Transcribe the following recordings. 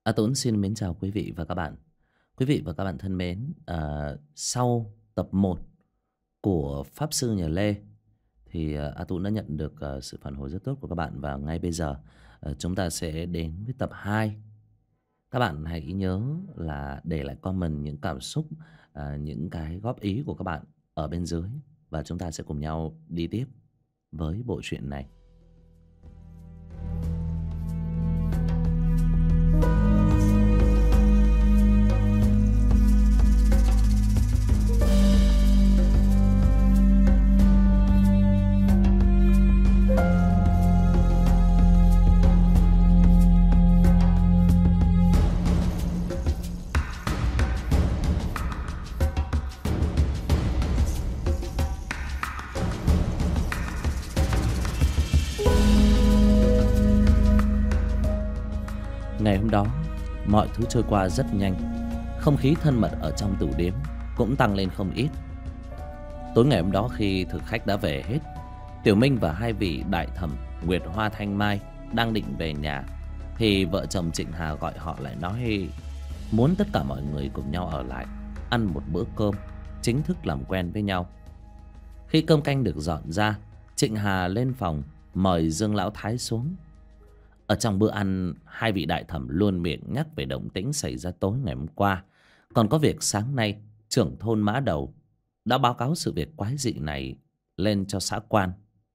A Tốn xin mến chào quý vị và các bạn. Quý vị và các bạn thân mến, sau tập 1 của Pháp Sư Nhà Lê thì A Tốn đã nhận được sự phản hồi rất tốt của các bạn, và ngay bây giờ chúng ta sẽ đến với tập 2. Các bạn hãy nhớ là để lại comment những cảm xúc, những cái góp ý của các bạn ở bên dưới, và chúng ta sẽ cùng nhau đi tiếp với bộ truyện này. Ngày hôm đó, mọi thứ trôi qua rất nhanh. Không khí thân mật ở trong tửu điếm cũng tăng lên không ít. Tối ngày hôm đó, khi thực khách đã về hết, Tiểu Minh và hai vị đại thẩm Nguyệt Hoa Thanh Mai đang định về nhà, thì vợ chồng Trịnh Hà gọi họ lại, nói muốn tất cả mọi người cùng nhau ở lại ăn một bữa cơm, chính thức làm quen với nhau. Khi cơm canh được dọn ra, Trịnh Hà lên phòng mời Dương Lão Thái xuống. Ở trong bữa ăn, hai vị đại thẩm luôn miệng nhắc về động tĩnh xảy ra tối ngày hôm qua. Còn có việc sáng nay, trưởng thôn Mã Đầu đã báo cáo sự việc quái dị này lên cho xã quan.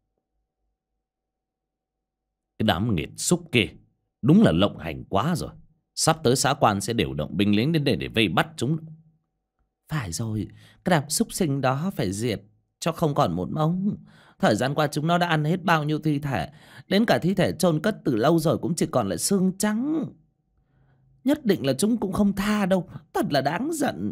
Cái đám nghiệt xúc kia đúng là lộng hành quá rồi. Sắp tới xã quan sẽ điều động binh lính đến đây để vây bắt chúng. Phải rồi, cái đám xúc sinh đó phải diệt cho không còn một mống. Thời gian qua chúng nó đã ăn hết bao nhiêu thi thể, đến cả thi thể chôn cất từ lâu rồi cũng chỉ còn lại xương trắng. Nhất định là chúng cũng không tha đâu, thật là đáng giận.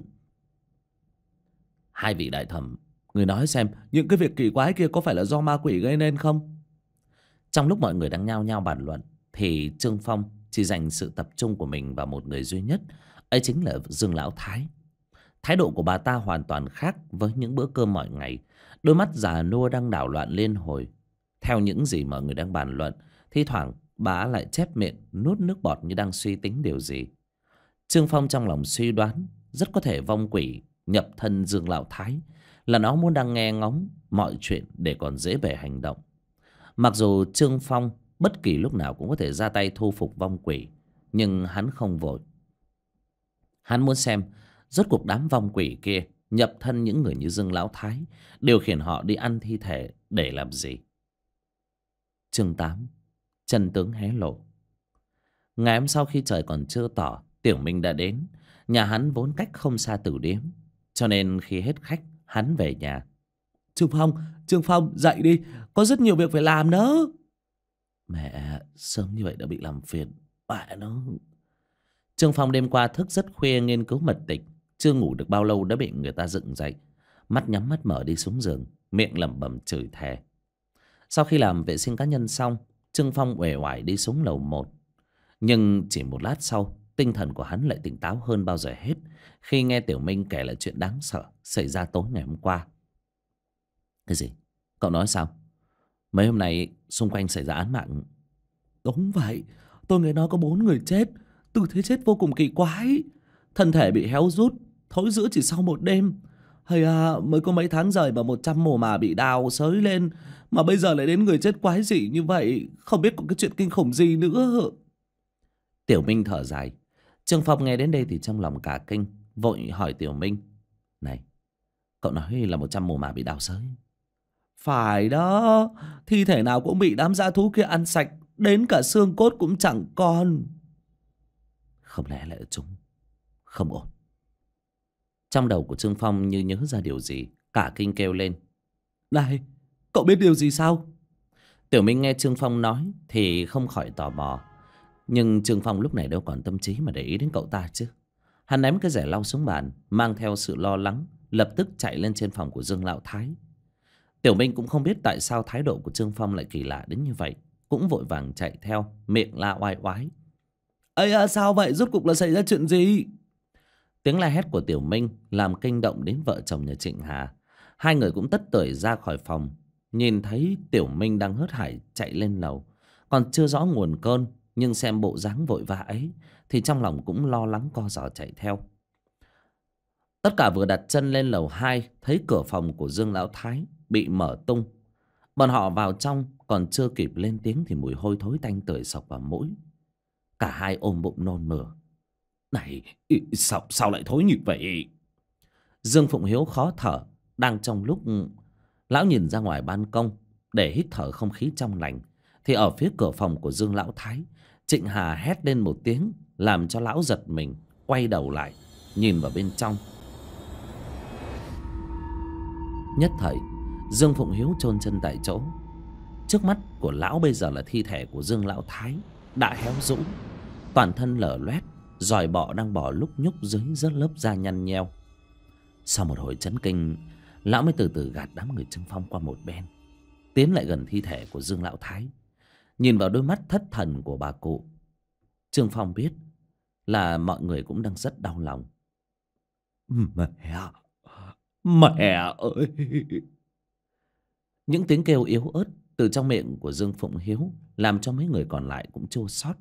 Hai vị đại thẩm, người nói xem, những cái việc kỳ quái kia có phải là do ma quỷ gây nên không? Trong lúc mọi người đang nhao nhao bàn luận, thì Trương Phong chỉ dành sự tập trung của mình vào một người duy nhất, ấy chính là Dương Lão Thái. Thái độ của bà ta hoàn toàn khác với những bữa cơm mọi ngày. Đôi mắt già nua đang đảo loạn liên hồi. Theo những gì mọi người đang bàn luận, thi thoảng bà lại chép miệng nuốt nước bọt như đang suy tính điều gì. Trương Phong trong lòng suy đoán rất có thể vong quỷ nhập thân Dương Lão Thái là nó muốn đang nghe ngóng mọi chuyện để còn dễ bề hành động. Mặc dù Trương Phong bất kỳ lúc nào cũng có thể ra tay thu phục vong quỷ, nhưng hắn không vội. Hắn muốn xem rốt cuộc đám vong quỷ kia nhập thân những người như Dương Lão Thái, điều khiển họ đi ăn thi thể để làm gì. Chương 8, chân tướng hé lộ. Ngày hôm sau, khi trời còn chưa tỏ, Tiểu Minh đã đến. Nhà hắn vốn cách không xa tử điếm, cho nên khi hết khách, hắn về nhà. Trương Phong, dậy đi, có rất nhiều việc phải làm nữa. Mẹ, sớm như vậy đã bị làm phiền mẹ nó. Trương Phong đêm qua thức rất khuya nghiên cứu mật tịch, chưa ngủ được bao lâu đã bị người ta dựng dậy. Mắt nhắm mắt mở đi xuống giường, miệng lẩm bẩm chửi thề. Sau khi làm vệ sinh cá nhân xong, Trương Phong uể oải đi xuống lầu 1. Nhưng chỉ một lát sau, tinh thần của hắn lại tỉnh táo hơn bao giờ hết khi nghe Tiểu Minh kể lại chuyện đáng sợ xảy ra tối ngày hôm qua. Cái gì? Cậu nói sao? Mấy hôm nay xung quanh xảy ra án mạng. Đúng vậy, tôi nghe nói có 4 người chết, tư thế chết vô cùng kỳ quái. Thân thể bị héo rút, thối rữa chỉ sau một đêm. Hay à, mới có mấy tháng rời mà 100 mồ mả bị đào xới lên, mà bây giờ lại đến người chết quái dị như vậy. Không biết có cái chuyện kinh khủng gì nữa. Tiểu Minh thở dài. Trương Phong nghe đến đây thì trong lòng cả kinh, vội hỏi Tiểu Minh: Này, cậu nói là 100 mồ mả bị đào xới? Phải đó, thi thể nào cũng bị đám dã thú kia ăn sạch, đến cả xương cốt cũng chẳng còn. Không lẽ lại chúng? Không ổn. Trong đầu của Trương Phong như nhớ ra điều gì, cả kinh kêu lên: Này, cậu biết điều gì sao? Tiểu Minh nghe Trương Phong nói thì không khỏi tò mò. Nhưng Trương Phong lúc này đâu còn tâm trí mà để ý đến cậu ta chứ. Hắn ném cái rẻ lau xuống bàn, mang theo sự lo lắng, lập tức chạy lên trên phòng của Dương Lão Thái. Tiểu Minh cũng không biết tại sao thái độ của Trương Phong lại kỳ lạ đến như vậy, cũng vội vàng chạy theo, miệng la oai oái: Ây à, sao vậy? Rốt cuộc là xảy ra chuyện gì? Tiếng la hét của Tiểu Minh làm kinh động đến vợ chồng nhà Trịnh Hà. Hai người cũng tất tởi ra khỏi phòng, nhìn thấy Tiểu Minh đang hớt hải chạy lên lầu, còn chưa rõ nguồn cơn nhưng xem bộ dáng vội vã ấy thì trong lòng cũng lo lắng co giò chạy theo. Tất cả vừa đặt chân lên lầu 2, thấy cửa phòng của Dương Lão Thái bị mở tung. Bọn họ vào trong còn chưa kịp lên tiếng thì mùi hôi thối tanh tưởi xộc vào mũi. Cả hai ôm bụng nôn mửa. Này, sao lại thối như vậy? Dương Phụng Hiếu khó thở. Đang trong lúc lão nhìn ra ngoài ban công để hít thở không khí trong lành, thì ở phía cửa phòng của Dương Lão Thái, Trịnh Hà hét lên một tiếng làm cho lão giật mình, quay đầu lại nhìn vào bên trong. Nhất thời Dương Phụng Hiếu chôn chân tại chỗ. Trước mắt của lão bây giờ là thi thể của Dương Lão Thái đã héo rũ, toàn thân lở loét, giòi bọ đang bò lúc nhúc dưới rất lớp da nhăn nheo. Sau một hồi chấn kinh, lão mới từ từ gạt đám người Trương Phong qua một bên, tiến lại gần thi thể của Dương Lão Thái. Nhìn vào đôi mắt thất thần của bà cụ, Trương Phong biết là mọi người cũng đang rất đau lòng. Mẹ ơi! Những tiếng kêu yếu ớt từ trong miệng của Dương Phụng Hiếu làm cho mấy người còn lại cũng chua xót.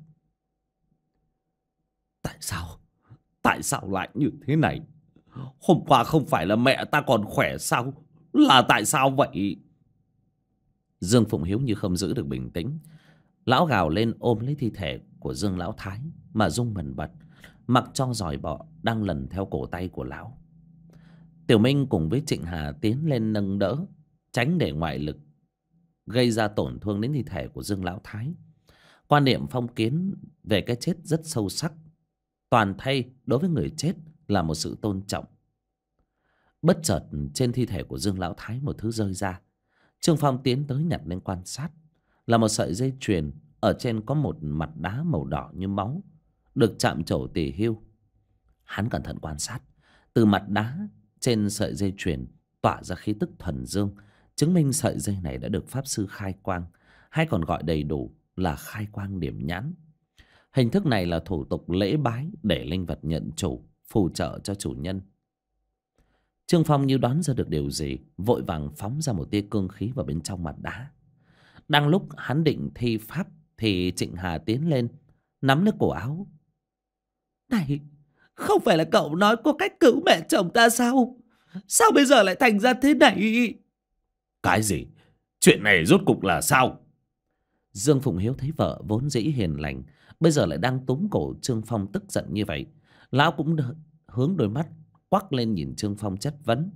Tại sao lại như thế này? Hôm qua không phải là mẹ ta còn khỏe sao? Là tại sao vậy? Dương Phụng Hiếu như không giữ được bình tĩnh. Lão gào lên ôm lấy thi thể của Dương Lão Thái mà rung bần bật, mặc cho giòi bọ đang lần theo cổ tay của lão. Tiểu Minh cùng với Trịnh Hà tiến lên nâng đỡ, tránh để ngoại lực gây ra tổn thương đến thi thể của Dương Lão Thái. Quan niệm phong kiến về cái chết rất sâu sắc. Toàn thây đối với người chết là một sự tôn trọng. Bất chợt trên thi thể của Dương Lão Thái một thứ rơi ra. Trương Phong tiến tới nhặt lên quan sát. Là một sợi dây chuyền, ở trên có một mặt đá màu đỏ như máu, được chạm trổ tỉ hưu. Hắn cẩn thận quan sát. Từ mặt đá trên sợi dây chuyền tỏa ra khí tức thuần dương, chứng minh sợi dây này đã được pháp sư khai quang, hay còn gọi đầy đủ là khai quang điểm nhãn. Hình thức này là thủ tục lễ bái để linh vật nhận chủ, phù trợ cho chủ nhân. Trương Phong như đoán ra được điều gì, vội vàng phóng ra một tia cương khí vào bên trong mặt đá. Đang lúc hắn định thi pháp thì Trịnh Hà tiến lên, nắm lấy cổ áo. Này, không phải là cậu nói có cách cứu mẹ chồng ta sao? Sao bây giờ lại thành ra thế này? Cái gì? Chuyện này rốt cục là sao? Dương Phụng Hiếu thấy vợ vốn dĩ hiền lành, bây giờ lại đang túm cổ Trương Phong tức giận như vậy. Lão cũng hướng đôi mắt quắc lên nhìn Trương Phong chất vấn.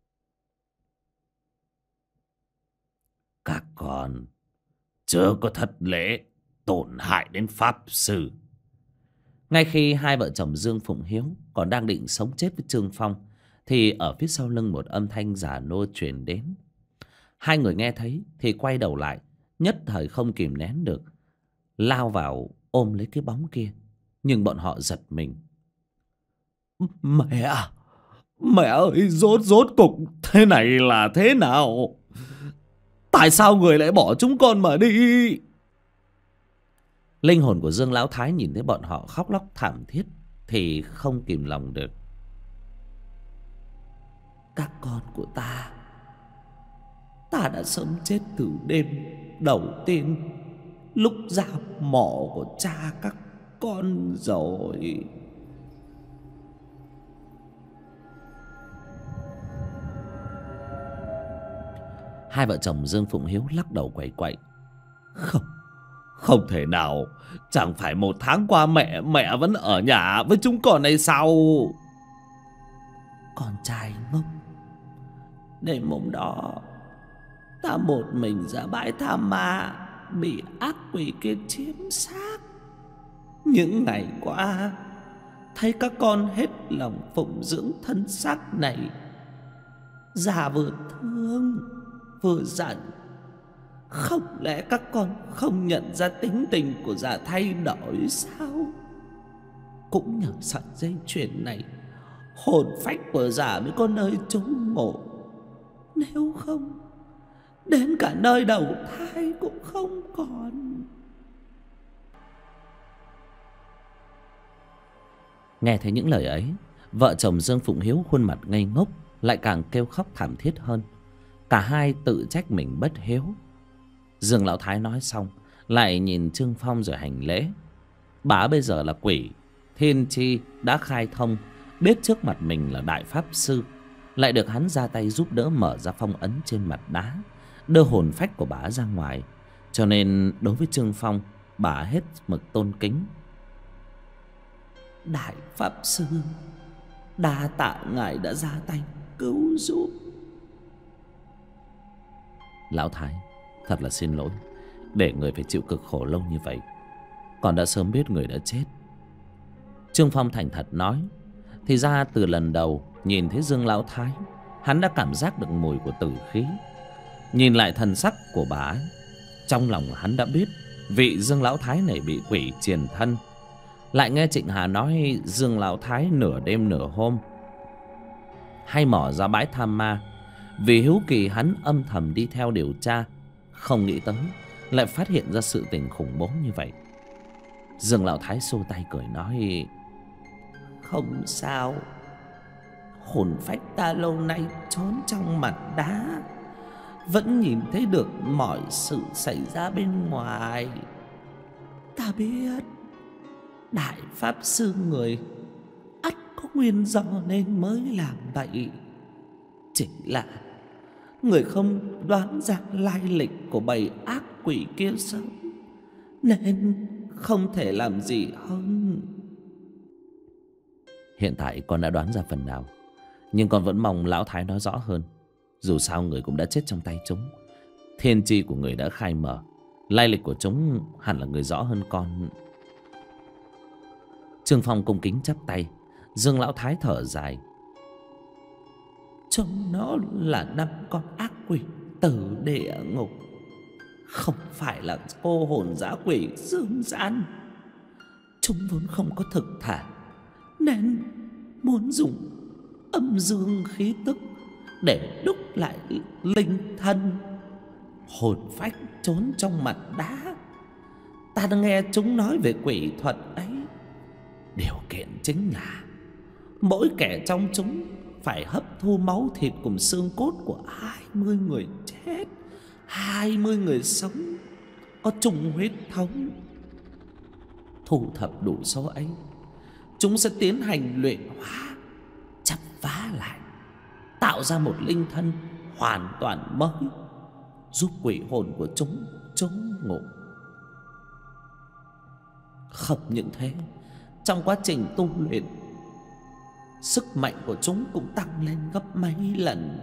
Các con chớ có thất lễ tổn hại đến pháp sư. Ngay khi hai vợ chồng Dương Phụng Hiếu còn đang định sống chết với Trương Phong, thì ở phía sau lưng một âm thanh giả nua truyền đến. Hai người nghe thấy thì quay đầu lại, nhất thời không kìm nén được, lao vào ôm lấy cái bóng kia. Nhưng bọn họ giật mình. Mẹ ơi, rốt cục thế này là thế nào? Tại sao người lại bỏ chúng con mà đi? Linh hồn của Dương Lão Thái nhìn thấy bọn họ khóc lóc thảm thiết thì không kìm lòng được. Các con của ta đã sống chết từ đêm đầu tiên lúc ra mộ của cha các con rồi. Hai vợ chồng Dương Phụng Hiếu lắc đầu quẩy quậy. Không thể nào. Chẳng phải 1 tháng qua mẹ vẫn ở nhà với chúng con hay sao? Con trai ngốc. Đêm hôm đó ta một mình ra bãi tha ma, bị ác quỷ kia chiếm xác. Những ngày qua thấy các con hết lòng phụng dưỡng thân xác này, già vừa thương vừa giận. Không lẽ các con không nhận ra tính tình của già thay đổi sao? Cũng nhờ sợi dây chuyền này, hồn phách của già mới có nơi trốn ngộ. Nếu không, đến cả nơi đầu thai cũng không còn. Nghe thấy những lời ấy, vợ chồng Dương Phụng Hiếu khuôn mặt ngây ngốc, lại càng kêu khóc thảm thiết hơn. Cả hai tự trách mình bất hiếu. Dương Lão Thái nói xong lại nhìn Trương Phong rồi hành lễ. Bà bây giờ là quỷ, thiên chi đã khai thông, biết trước mặt mình là đại pháp sư, lại được hắn ra tay giúp đỡ mở ra phong ấn trên mặt đá, đưa hồn phách của bà ra ngoài. Cho nên đối với Trương Phong, bà hết mực tôn kính. Đại pháp sư, đa tạ ngài đã ra tay cứu giúp. Lão Thái, thật là xin lỗi để người phải chịu cực khổ lâu như vậy. Còn đã sớm biết người đã chết. Trương Phong thành thật nói. Thì ra từ lần đầu nhìn thấy Dương Lão Thái, hắn đã cảm giác được mùi của tử khí. Nhìn lại thần sắc của bà ấy, trong lòng hắn đã biết vị Dương Lão Thái này bị quỷ triền thân. Lại nghe Trịnh Hà nói Dương Lão Thái nửa đêm nửa hôm hay mò ra bãi tham ma. Vì hiếu kỳ hắn âm thầm đi theo điều tra, không nghĩ tới lại phát hiện ra sự tình khủng bố như vậy. Dương Lão Thái xô tay cười nói: không sao, hồn phách ta lâu nay trốn trong mặt đá, vẫn nhìn thấy được mọi sự xảy ra bên ngoài. Ta biết đại pháp sư người ắt có nguyên do nên mới làm vậy. Chỉ là người không đoán ra lai lịch của bầy ác quỷ kia sớm, nên không thể làm gì hơn. Hiện tại con đã đoán ra phần nào, nhưng con vẫn mong Lão Thái nói rõ hơn. Dù sao người cũng đã chết trong tay chúng, thiên chi của người đã khai mở, lai lịch của chúng hẳn là người rõ hơn con. Trương Phong cung kính chắp tay. Dương Lão Thái thở dài: chúng nó là 5 con ác quỷ từ địa ngục, không phải là cô hồn dã quỷ dương gian. Chúng vốn không có thực thể, nên muốn dùng âm dương khí tức để đúc lại linh thân. Hồn phách trốn trong mặt đá. Ta đã nghe chúng nói về quỷ thuật ấy. Điều kiện chính là mỗi kẻ trong chúng phải hấp thu máu thịt cùng xương cốt của 20 người chết, 20 người sống có chung huyết thống. Thu thập đủ số ấy, chúng sẽ tiến hành luyện hóa, chắp vá lại, tạo ra một linh thân hoàn toàn mới, giúp quỷ hồn của chúng trốn ngụ. Không những thế, trong quá trình tu luyện, sức mạnh của chúng cũng tăng lên gấp mấy lần.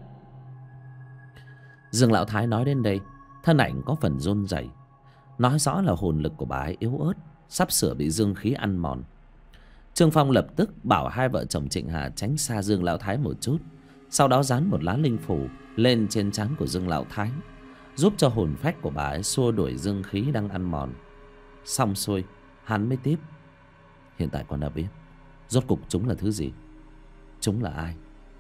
Dương Lão Thái nói đến đây, thân ảnh có phần run rẩy, nói rõ là hồn lực của bà ấy yếu ớt, sắp sửa bị dương khí ăn mòn. Trương Phong lập tức bảo hai vợ chồng Trịnh Hà tránh xa Dương Lão Thái một chút, sau đó dán một lá linh phủ lên trên trán của Dương Lão Thái, giúp cho hồn phách của bà ấy xua đuổi dương khí đang ăn mòn. Xong xuôi, hắn mới tiếp: hiện tại con đã biết rốt cục chúng là thứ gì, chúng là ai.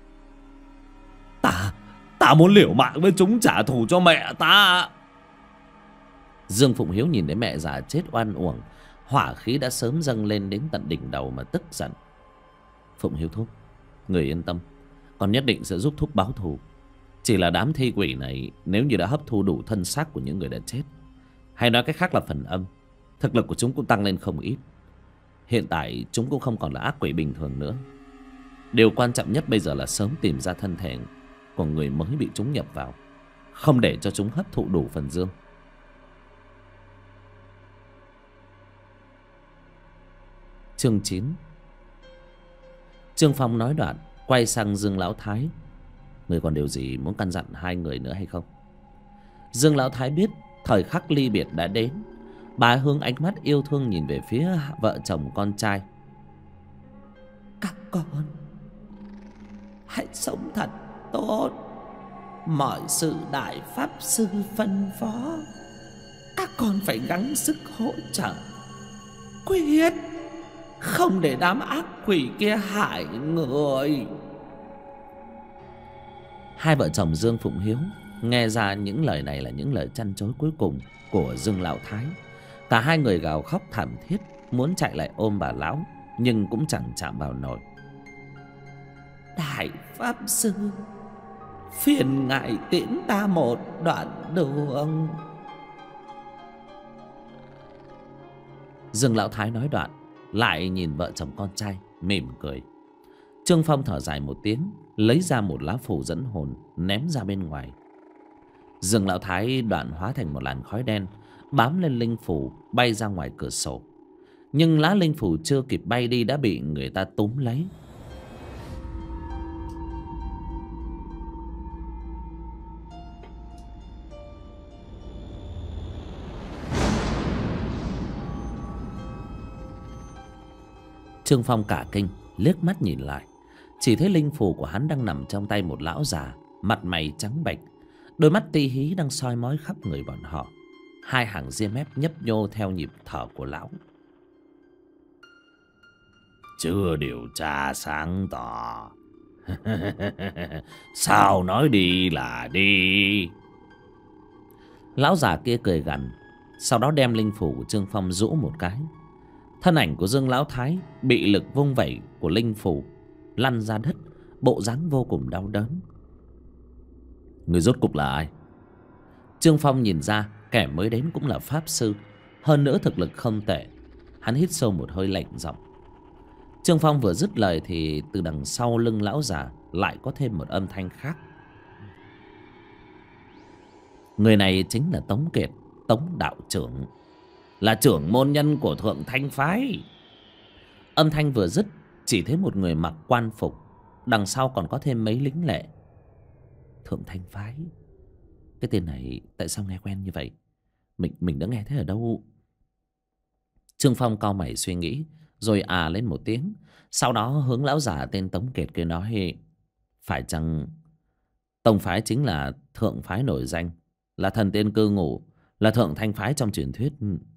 Ta muốn liều mạng với chúng trả thù cho mẹ ta. Dương Phụng Hiếu nhìn thấy mẹ già chết oan uổng, hỏa khí đã sớm dâng lên đến tận đỉnh đầu mà tức giận. Phụng Hiếu thúc, người yên tâm, con nhất định sẽ giúp thúc báo thù. Chỉ là đám thi quỷ này nếu như đã hấp thu đủ thân xác của những người đã chết, hay nói cách khác là phần âm, thực lực của chúng cũng tăng lên không ít. Hiện tại chúng cũng không còn là ác quỷ bình thường nữa. Điều quan trọng nhất bây giờ là sớm tìm ra thân thể của người mới bị chúng nhập vào, không để cho chúng hấp thụ đủ phần dương. Chương 9. Trương Phong nói đoạn quay sang Dương Lão Thái: người còn điều gì muốn căn dặn hai người nữa hay không? Dương Lão Thái biết thời khắc ly biệt đã đến. Bà hướng ánh mắt yêu thương nhìn về phía vợ chồng con trai: các con hãy sống thật tốt, mọi sự đại pháp sư phân phó các con phải gắng sức hỗ trợ, quyết không để đám ác quỷ kia hại người. Hai vợ chồng Dương Phụng Hiếu nghe ra những lời này là những lời trăn trối cuối cùng của Dương Lão Thái. Cả hai người gào khóc thảm thiết, muốn chạy lại ôm bà lão, nhưng cũng chẳng chạm vào nổi. Đại pháp sư, phiền ngài tiễn ta một đoạn đường. Dương Lão Thái nói đoạn lại nhìn vợ chồng con trai mỉm cười. Trương Phong thở dài một tiếng, lấy ra một lá phù dẫn hồn ném ra bên ngoài. Dương Lão Thái đoạn hóa thành một làn khói đen bám lên linh phù bay ra ngoài cửa sổ. Nhưng lá linh phù chưa kịp bay đi đã bị người ta túm lấy. Trương Phong cả kinh, liếc mắt nhìn lại, chỉ thấy linh phù của hắn đang nằm trong tay một lão già, mặt mày trắng bệch, đôi mắt ti hí đang soi mói khắp người bọn họ. Hai hàng ria mép nhấp nhô theo nhịp thở của lão. Chưa điều tra sáng tỏ. Sao nói đi là đi. Lão già kia cười gằn, sau đó đem linh phù của Trương Phong rũ một cái. Thân ảnh của Dương Lão Thái bị lực vung vẩy của linh phù lăn ra đất, bộ dáng vô cùng đau đớn. Người rốt cục là ai? Trương Phong nhìn ra kẻ mới đến cũng là pháp sư, hơn nữa thực lực không tệ. Hắn hít sâu một hơi lạnh giọng. Trương Phong vừa dứt lời thì từ đằng sau lưng lão già lại có thêm một âm thanh khác. Người này chính là Tống Kiệt, Tống đạo trưởng, là trưởng môn nhân của Thượng Thanh phái. Âm thanh vừa dứt, chỉ thấy một người mặc quan phục, đằng sau còn có thêm mấy lính lệ. Thượng Thanh phái, cái tên này tại sao nghe quen như vậy? Mình đã nghe thế ở đâu? Trương Phong cau mày suy nghĩ, rồi lên một tiếng. Sau đó hướng lão già tên Tống Kiệt kia nói: phải chăng tông phái chính là thượng phái nổi danh, là thần tiên cư ngụ, là Thượng Thanh phái trong truyền thuyết?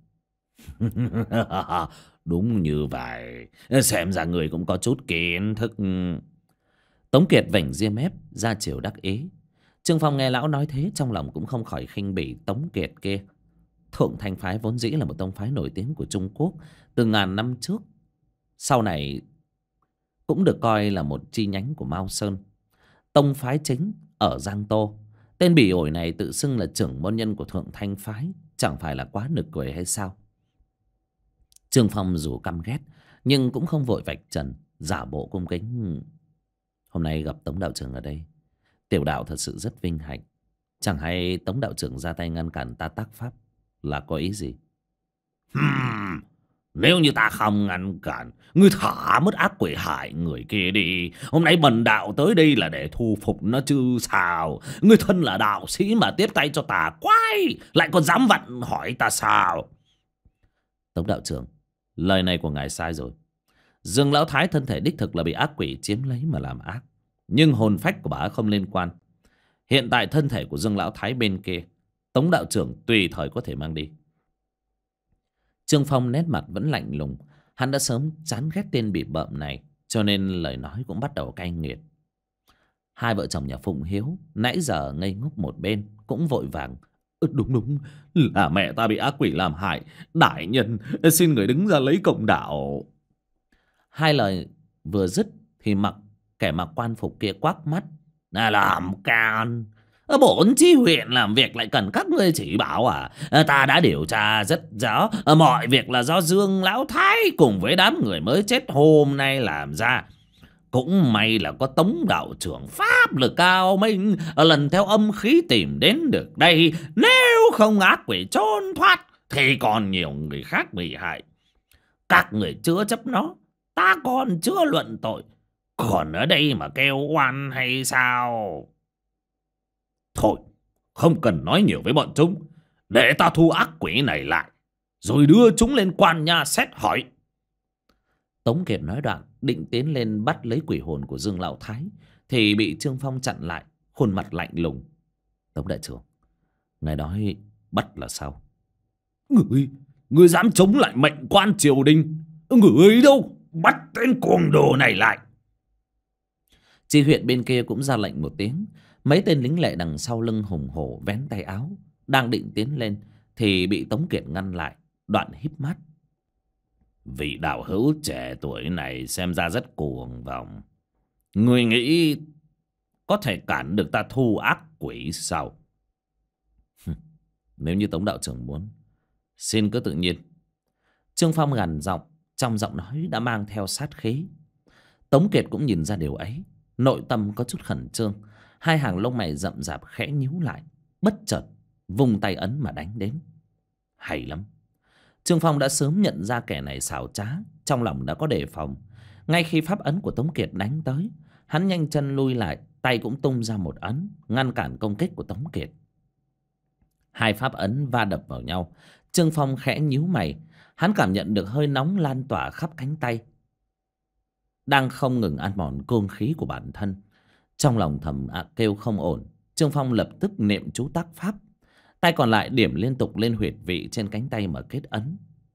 Đúng như vậy, xem ra người cũng có chút kiến thức. Tống Kiệt vểnh ria mép ra chiều đắc ý. Trương Phong nghe lão nói thế trong lòng cũng không khỏi khinh bỉ Tống Kiệt kia. Thượng Thanh phái vốn dĩ là một tông phái nổi tiếng của Trung Quốc từ ngàn năm trước, sau này cũng được coi là một chi nhánh của Mao Sơn. Tông phái chính ở Giang Tô, tên bỉ ổi này tự xưng là trưởng môn nhân của Thượng Thanh phái, chẳng phải là quá nực cười hay sao? Trương Phong dù căm ghét nhưng cũng không vội vạch trần, giả bộ cung kính. Hôm nay gặp Tống đạo trưởng ở đây, tiểu đạo thật sự rất vinh hạnh. Chẳng hay Tống đạo trưởng ra tay ngăn cản ta tác pháp là có ý gì? Nếu như ta không ngăn cản, ngươi thả mất ác quỷ hại người kia đi. Hôm nay bần đạo tới đây là để thu phục nó chứ sao? Ngươi thân là đạo sĩ mà tiếp tay cho tà quái, lại còn dám vặn hỏi ta sao? Tống đạo trưởng, lời này của ngài sai rồi. Dương Lão Thái thân thể đích thực là bị ác quỷ chiếm lấy mà làm ác, nhưng hồn phách của bà không liên quan. Hiện tại thân thể của Dương Lão Thái bên kia, Tống đạo trưởng tùy thời có thể mang đi. Trương Phong nét mặt vẫn lạnh lùng. Hắn đã sớm chán ghét tên bị bợm này, cho nên lời nói cũng bắt đầu cay nghiệt. Hai vợ chồng nhà Phụng Hiếu nãy giờ ngây ngốc một bên cũng vội vàng: Đúng, là mẹ ta bị ác quỷ làm hại. Đại nhân xin người đứng ra lấy công đạo. Hai lời vừa dứt thì kẻ mặc quan phục kia quắc mắt: Làm can, bổn chi huyện làm việc lại cần các ngươi chỉ bảo à? Ta đã điều tra rất rõ, mọi việc là do Dương Lão Thái cùng với đám người mới chết hôm nay làm ra. Cũng may là có Tống đạo trưởng pháp lực cao minh, lần theo âm khí tìm đến được đây. Nếu không ác quỷ trốn thoát thì còn nhiều người khác bị hại. Các người chưa chấp nó, ta còn chưa luận tội, còn ở đây mà kêu oan hay sao? Thôi, không cần nói nhiều với bọn chúng, để ta thu ác quỷ này lại, rồi đưa chúng lên quan nhà xét hỏi. Tống Kiệt nói đoạn định tiến lên bắt lấy quỷ hồn của Dương Lão Thái thì bị Trương Phong chặn lại, khuôn mặt lạnh lùng: Tống đại trưởng, ngài nói bắt là sao? Ngươi dám chống lại mệnh quan triều đình? Ngươi đâu, bắt tên cuồng đồ này lại. Chi huyện bên kia cũng ra lệnh một tiếng. Mấy tên lính lệ đằng sau lưng hùng hổ vén tay áo, đang định tiến lên thì bị Tống Kiệt ngăn lại, đoạn híp mắt: Vị đạo hữu trẻ tuổi này xem ra rất cuồng vọng. Ngươi nghĩ có thể cản được ta thu ác quỷ sao? Nếu như Tống đạo trưởng muốn, xin cứ tự nhiên. Trương Phong gằn giọng, trong giọng nói đã mang theo sát khí. Tống Kiệt cũng nhìn ra điều ấy, nội tâm có chút khẩn trương, hai hàng lông mày rậm rạp khẽ nhíu lại, bất chợt vung tay ấn mà đánh đến. Hay lắm. Trương Phong đã sớm nhận ra kẻ này xảo trá, trong lòng đã có đề phòng. Ngay khi pháp ấn của Tống Kiệt đánh tới, hắn nhanh chân lui lại, tay cũng tung ra một ấn ngăn cản công kích của Tống Kiệt. Hai pháp ấn va đập vào nhau. Trương Phong khẽ nhíu mày, hắn cảm nhận được hơi nóng lan tỏa khắp cánh tay, đang không ngừng ăn mòn cương khí của bản thân. Trong lòng thầm kêu không ổn, Trương Phong lập tức niệm chú tác pháp, tay còn lại điểm liên tục lên huyệt vị trên cánh tay mà kết ấn.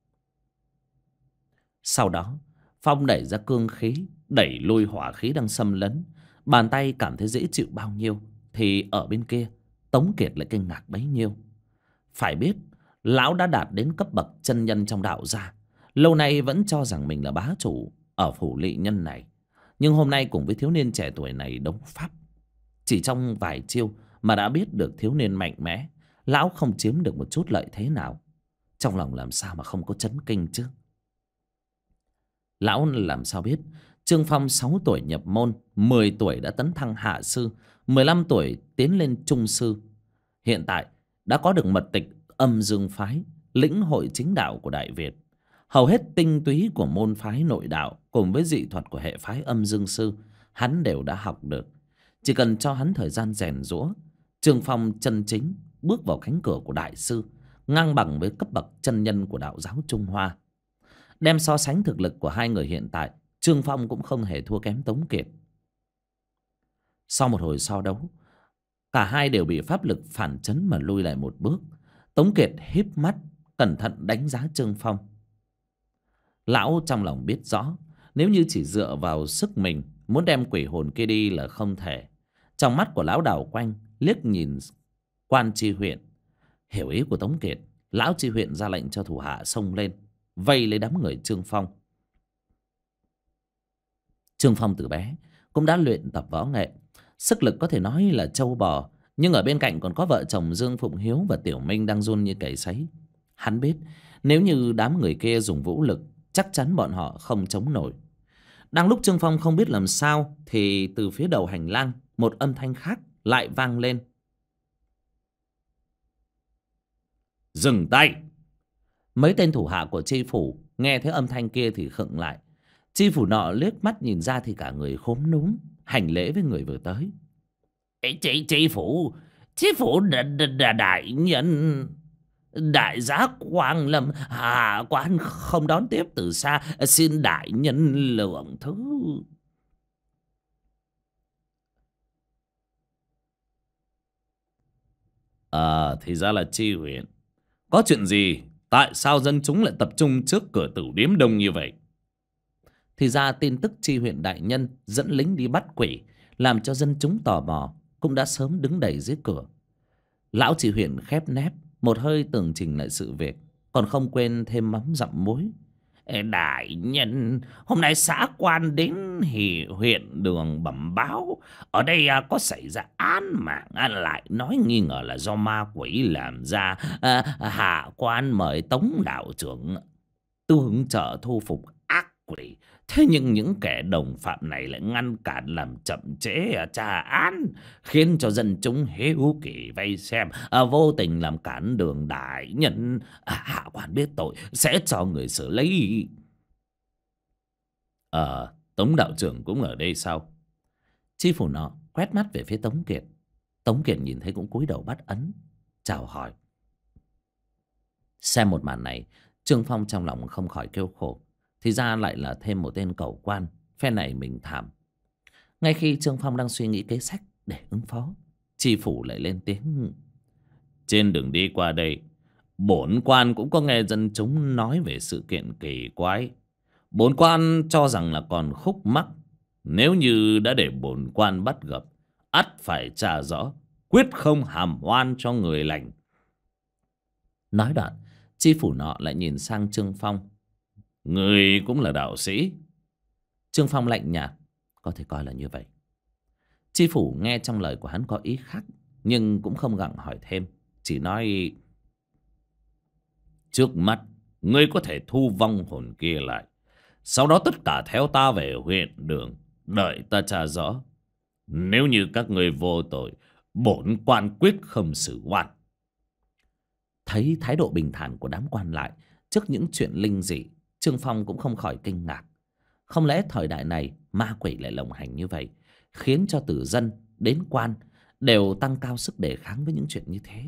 Sau đó Phong đẩy ra cương khí, đẩy lui hỏa khí đang xâm lấn. Bàn tay cảm thấy dễ chịu bao nhiêu, thì ở bên kia Tống Kiệt lại kinh ngạc bấy nhiêu. Phải biết lão đã đạt đến cấp bậc chân nhân trong đạo gia, lâu nay vẫn cho rằng mình là bá chủ ở phủ Lỵ Nhân này. Nhưng hôm nay cùng với thiếu niên trẻ tuổi này đấu pháp, chỉ trong vài chiêu mà đã biết được thiếu niên mạnh mẽ, lão không chiếm được một chút lợi thế nào. Trong lòng làm sao mà không có chấn kinh chứ. Lão làm sao biết Trương Phong 6 tuổi nhập môn, 10 tuổi đã tấn thăng hạ sư, 15 tuổi tiến lên trung sư. Hiện tại đã có được mật tịch Âm Dương phái, lĩnh hội chính đạo của Đại Việt. Hầu hết tinh túy của môn phái nội đạo cùng với dị thuật của hệ phái Âm Dương sư, hắn đều đã học được. Chỉ cần cho hắn thời gian rèn giũa, Trương Phong chân chính bước vào cánh cửa của đại sư, ngang bằng với cấp bậc chân nhân của đạo giáo Trung Hoa. Đem so sánh thực lực của hai người hiện tại, Trương Phong cũng không hề thua kém Tống Kiệt. Sau một hồi so đấu, cả hai đều bị pháp lực phản chấn mà lui lại một bước. Tống Kiệt híp mắt cẩn thận đánh giá Trương Phong. Lão trong lòng biết rõ, nếu như chỉ dựa vào sức mình muốn đem quỷ hồn kia đi là không thể. Trong mắt của lão đảo quanh, liếc nhìn quan tri huyện. Hiểu ý của Tống Kiệt, lão tri huyện ra lệnh cho thủ hạ xông lên, vây lấy đám người Trương Phong. Trương Phong từ bé cũng đã luyện tập võ nghệ, sức lực có thể nói là trâu bò. Nhưng ở bên cạnh còn có vợ chồng Dương Phụng Hiếu và Tiểu Minh đang run như cầy sấy. Hắn biết nếu như đám người kia dùng vũ lực, chắc chắn bọn họ không chống nổi. Đang lúc Trương Phong không biết làm sao, thì từ phía đầu hành lang một âm thanh khác lại vang lên. Dừng tay! Mấy tên thủ hạ của tri phủ nghe thấy âm thanh kia thì khựng lại. Tri phủ nọ liếc mắt nhìn ra thì cả người khốm núm, hành lễ với người vừa tới. Tri phủ đại nhân, đại giá Quang Lâm, hạ quan không đón tiếp từ xa, xin đại nhân lượng thứ. Thì ra là tri huyện. Có chuyện gì? Tại sao dân chúng lại tập trung trước cửa Tử Điếm đông như vậy? Thì ra tin tức tri huyện đại nhân dẫn lính đi bắt quỷ, làm cho dân chúng tò mò, cũng đã sớm đứng đầy dưới cửa. Lão tri huyện khép nép một hơi tường trình lại sự việc, còn không quên thêm mắm dặm muối. Đại nhân, hôm nay xã quan đến huyện đường bẩm báo ở đây có xảy ra án mạng, lại nói nghi ngờ là do ma quỷ làm ra. Hạ quan mời Tống đạo trưởng tương trợ thu phục ác quỷ. Thế nhưng những kẻ đồng phạm này lại ngăn cản làm chậm trễ tra án, khiến cho dân chúng hiếu kỳ vây xem, vô tình làm cản đường đại nhân. Hạ quan biết tội sẽ cho người xử lý. Tống đạo trưởng cũng ở đây sao? Tri phủ nọ quét mắt về phía Tống Kiệt. Tống Kiệt nhìn thấy cũng cúi đầu bắt ấn, chào hỏi. Xem một màn này, Trương Phong trong lòng không khỏi kêu khổ. Thì ra lại là thêm một tên cẩu quan, phe này mình thảm. Ngay khi Trương Phong đang suy nghĩ kế sách để ứng phó, tri phủ lại lên tiếng. Trên đường đi qua đây, bổn quan cũng có nghe dân chúng nói về sự kiện kỳ quái. Bổn quan cho rằng là còn khúc mắc. Nếu như đã để bổn quan bắt gặp, ắt phải trả rõ, quyết không hàm oan cho người lành. Nói đoạn, tri phủ nọ lại nhìn sang Trương Phong. Người cũng là đạo sĩ? Trương Phong lạnh nhạt. Có thể coi là như vậy. Tri phủ nghe trong lời của hắn có ý khác, nhưng cũng không gặng hỏi thêm, chỉ nói: Trước mắt ngươi có thể thu vong hồn kia lại. Sau đó tất cả theo ta về huyện Đường, đợi ta tra rõ. Nếu như các ngươi vô tội, bổn quan quyết không xử oan. Thấy thái độ bình thản của đám quan lại trước những chuyện linh dị, Trương Phong cũng không khỏi kinh ngạc. Không lẽ thời đại này ma quỷ lại lộng hành như vậy, khiến cho từ dân đến quan đều tăng cao sức đề kháng với những chuyện như thế?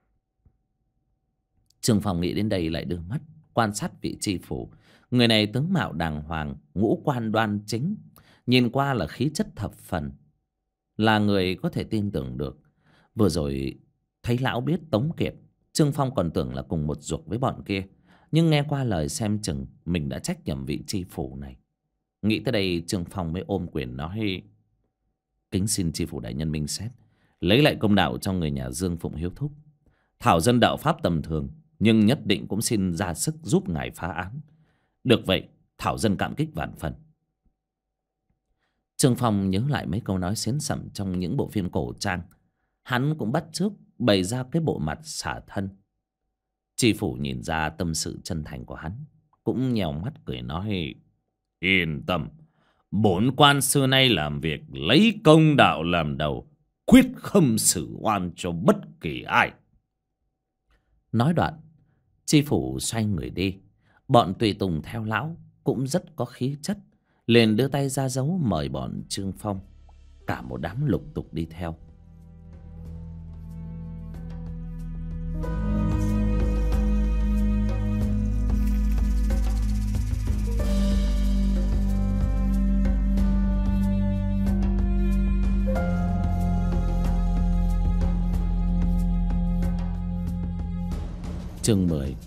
Trương Phong nghĩ đến đây lại đưa mắt quan sát vị tri phủ. Người này tướng mạo đàng hoàng, ngũ quan đoan chính, nhìn qua là khí chất thập phần, là người có thể tin tưởng được. Vừa rồi thấy lão biết Tống Kiệt, Trương Phong còn tưởng là cùng một ruột với bọn kia, nhưng nghe qua lời xem chừng mình đã trách nhầm vị tri phủ này. Nghĩ tới đây, Trương Phong mới ôm quyền nói: kính xin tri phủ đại nhân minh xét, lấy lại công đạo cho người nhà Dương Phụng Hiếu thúc. Thảo dân đạo pháp tầm thường, nhưng nhất định cũng xin ra sức giúp ngài phá án. Được vậy, Thảo dân cảm kích vạn phần. Trương Phong nhớ lại mấy câu nói xến xẩm trong những bộ phim cổ trang. Hắn cũng bắt chước bày ra cái bộ mặt xả thân. Tri phủ nhìn ra tâm sự chân thành của hắn, cũng nhèo mắt cười nói: yên tâm, bổn quan xưa nay làm việc lấy công đạo làm đầu, quyết không xử oan cho bất kỳ ai. Nói đoạn, tri phủ xoay người đi. Bọn tùy tùng theo lão cũng rất có khí chất, liền đưa tay ra dấu mời bọn Trương Phong. Cả một đám lục tục đi theo. Chương 10.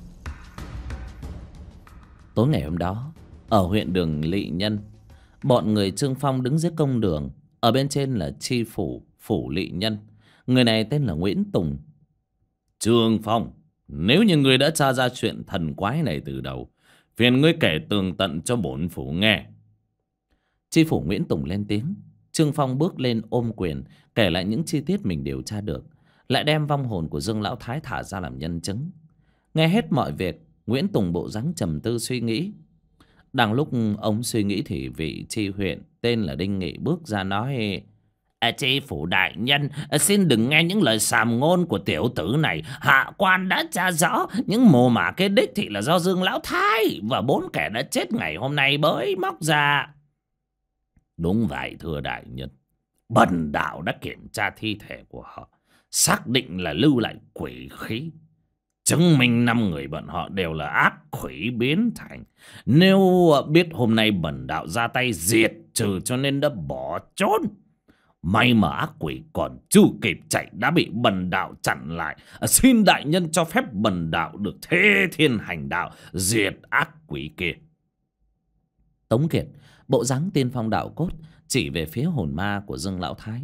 Tối ngày hôm đó, ở huyện Đường Lỵ Nhân, bọn người Trương Phong đứng dưới công đường. Ở bên trên là tri phủ phủ Lỵ Nhân, người này tên là Nguyễn Tùng. Trương Phong, nếu như ngươi đã tra ra chuyện thần quái này từ đầu, phiền ngươi kể tường tận cho bổn phủ nghe. Tri phủ Nguyễn Tùng lên tiếng. Trương Phong bước lên ôm quyền, kể lại những chi tiết mình điều tra được, lại đem vong hồn của Dương Lão Thái thả ra làm nhân chứng. Nghe hết mọi việc, Nguyễn Tùng bộ dáng trầm tư suy nghĩ. Đang lúc ông suy nghĩ thì vị tri huyện tên là Đinh Nghị bước ra nói: tri phủ đại nhân, xin đừng nghe những lời sàm ngôn của tiểu tử này. Hạ quan đã tra rõ những mồ mả cái đích thị là do Dương Lão Thái và 4 kẻ đã chết ngày hôm nay bới móc ra. Đúng vậy thưa đại nhân, bần đạo đã kiểm tra thi thể của họ, xác định là lưu lại quỷ khí, chứng minh 5 người bọn họ đều là ác quỷ biến thành. Nếu biết hôm nay bần đạo ra tay diệt trừ cho nên đã bỏ trốn. May mà ác quỷ còn chưa kịp chạy đã bị bần đạo chặn lại. Xin đại nhân cho phép bần đạo được thế thiên hành đạo, diệt ác quỷ kia. Tống Kiệt bộ dáng tiên phong đạo cốt chỉ về phía hồn ma của Dương Lão Thái: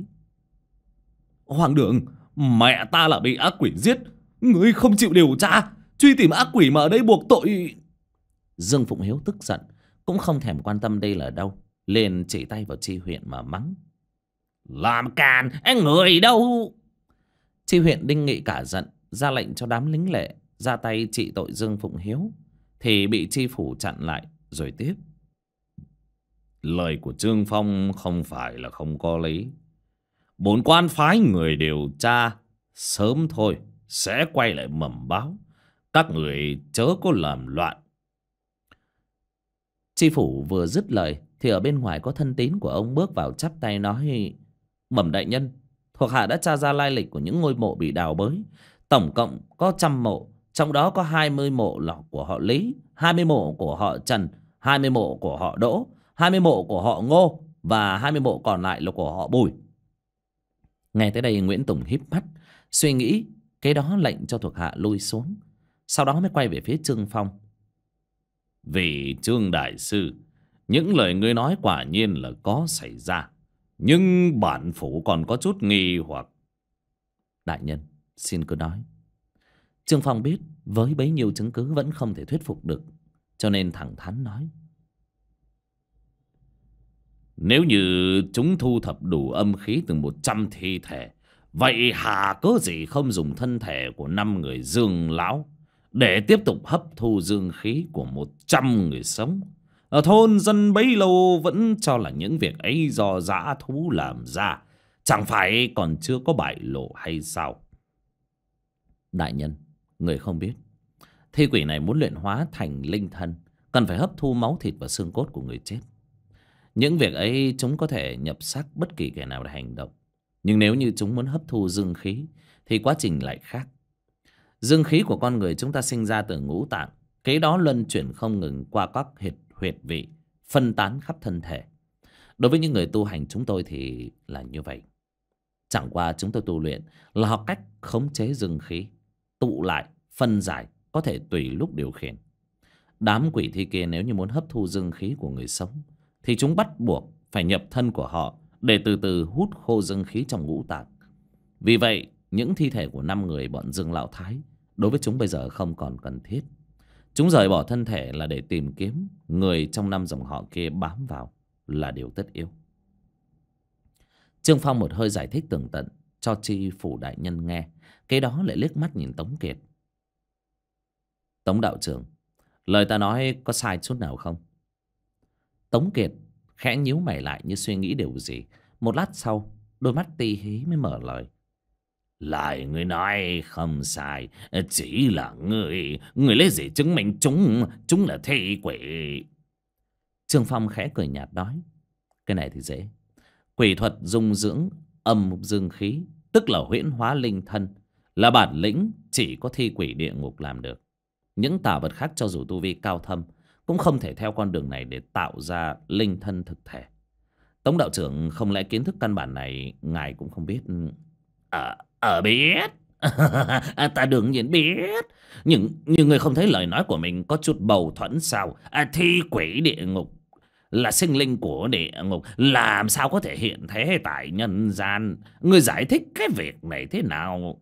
Hoàng đường, mẹ ta là bị ác quỷ giết, ngươi không chịu điều tra truy tìm ác quỷ mà ở đây buộc tội. Dương Phụng Hiếu tức giận, cũng không thèm quan tâm đây là đâu, liền chỉ tay vào tri huyện mà mắng: làm càn, người đâu? Tri huyện Đinh Nghị cả giận, ra lệnh cho đám lính lệ ra tay trị tội Dương Phụng Hiếu, thì bị tri phủ chặn lại rồi tiếp: lời của Trương Phong không phải là không có lý. Bổn quan phái người điều tra, sớm thôi sẽ quay lại mầm báo. Các người chớ có làm loạn. Tri phủ vừa dứt lời thì ở bên ngoài có thân tín của ông bước vào chắp tay nói: bẩm đại nhân, thuộc hạ đã tra ra lai lịch của những ngôi mộ bị đào bới. Tổng cộng có 100 mộ, trong đó có 20 mộ là của họ Lý, 20 mộ của họ Trần, 20 mộ của họ Đỗ, 20 mộ của họ Ngô và 20 mộ còn lại là của họ Bùi. Nghe tới đây, Nguyễn Tùng híp mắt suy nghĩ, cái đó lệnh cho thuộc hạ lui xuống. Sau đó mới quay về phía Trương Phong: vì Trương đại sư, những lời ngươi nói quả nhiên là có xảy ra, nhưng bản phủ còn có chút nghi hoặc. Đại nhân xin cứ nói. Trương Phong biết với bấy nhiêu chứng cứ vẫn không thể thuyết phục được, cho nên thẳng thắn nói: nếu như chúng thu thập đủ âm khí từ 100 thi thể, vậy hà cớ gì không dùng thân thể của 5 người Dương lão để tiếp tục hấp thu dương khí của 100 người sống. Ở thôn dân bấy lâu vẫn cho là những việc ấy do dã thú làm ra, chẳng phải còn chưa có bại lộ hay sao? Đại nhân, người không biết, thi quỷ này muốn luyện hóa thành linh thân, cần phải hấp thu máu thịt và xương cốt của người chết. Những việc ấy chúng có thể nhập xác bất kỳ kẻ nào để hành động. Nhưng nếu như chúng muốn hấp thu dương khí thì quá trình lại khác. Dương khí của con người chúng ta sinh ra từ ngũ tạng, kế đó luân chuyển không ngừng qua các huyệt vị, phân tán khắp thân thể. Đối với những người tu hành chúng tôi thì là như vậy. Chẳng qua chúng tôi tu luyện là học cách khống chế dương khí, tụ lại, phân giải, có thể tùy lúc điều khiển. Đám quỷ thi kia nếu như muốn hấp thu dương khí của người sống thì chúng bắt buộc phải nhập thân của họ để từ từ hút khô dương khí trong ngũ tạng. Vì vậy những thi thể của 5 người bọn Dương Lão Thái đối với chúng bây giờ không còn cần thiết. Chúng rời bỏ thân thể là để tìm kiếm người trong 5 dòng họ kia bám vào là điều tất yếu. Trương Phong một hơi giải thích tường tận cho tri phủ đại nhân nghe, kế đó lại liếc mắt nhìn Tống Kiệt. Tống đạo trưởng, lời ta nói có sai chút nào không? Tống Kiệt khẽ nhíu mày lại như suy nghĩ điều gì. Một lát sau, đôi mắt ti hí mới mở lời. Lời người nói không sai, chỉ là người lấy gì chứng minh chúng là thi quỷ? Trương Phong khẽ cười nhạt nói, cái này thì dễ. Quỷ thuật dung dưỡng âm dương khí, tức là huyễn hóa linh thân, là bản lĩnh chỉ có thi quỷ địa ngục làm được. Những tà vật khác cho dù tu vi cao thâm cũng không thể theo con đường này để tạo ra linh thân thực thể. Tống đạo trưởng, không lẽ kiến thức căn bản này ngài cũng không biết? Biết. Ta đương nhiên biết. Nhưng người không thấy lời nói của mình có chút mâu thuẫn sao? Thi quỷ địa ngục là sinh linh của địa ngục, làm sao có thể hiện thế tại nhân gian? Người giải thích cái việc này thế nào?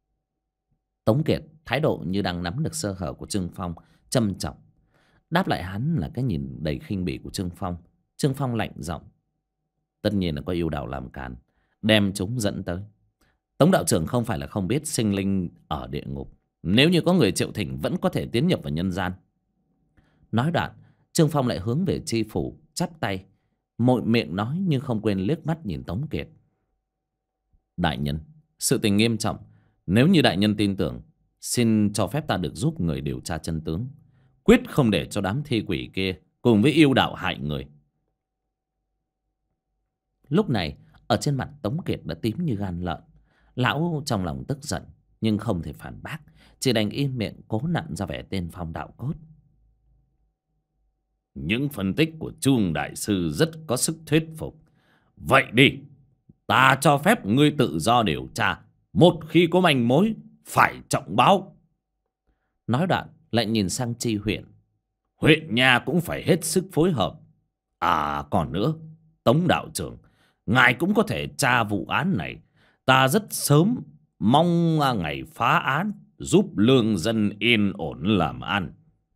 Tống Kiệt thái độ như đang nắm được sơ hở của Trương Phong, châm trọng. Đáp lại hắn là cái nhìn đầy khinh bỉ của Trương Phong. Trương Phong lạnh giọng, tất nhiên là có yêu đạo làm càn, đem chúng dẫn tới. Tống đạo trưởng không phải là không biết sinh linh ở địa ngục, nếu như có người triệu thỉnh vẫn có thể tiến nhập vào nhân gian. Nói đoạn, Trương Phong lại hướng về tri phủ, chắp tay, mội miệng nói nhưng không quên liếc mắt nhìn Tống Kiệt. Đại nhân, sự tình nghiêm trọng, nếu như đại nhân tin tưởng, xin cho phép ta được giúp người điều tra chân tướng, quyết không để cho đám thi quỷ kia cùng với yêu đạo hại người. Lúc này ở trên mặt Tống Kiệt đã tím như gan lợn. Lão trong lòng tức giận nhưng không thể phản bác, chỉ đành im miệng cố nặn ra vẻ tiên phong đạo cốt. Những phân tích của Trương đại sư rất có sức thuyết phục. Vậy đi, ta cho phép ngươi tự do điều tra, một khi có manh mối phải trọng báo. Nói đoạn lại nhìn sang tri huyện. Huyện nhà cũng phải hết sức phối hợp. Còn nữa, Tống đạo trưởng, ngài cũng có thể tra vụ án này. Ta rất sớm mong ngày phá án, giúp lương dân yên ổn làm ăn.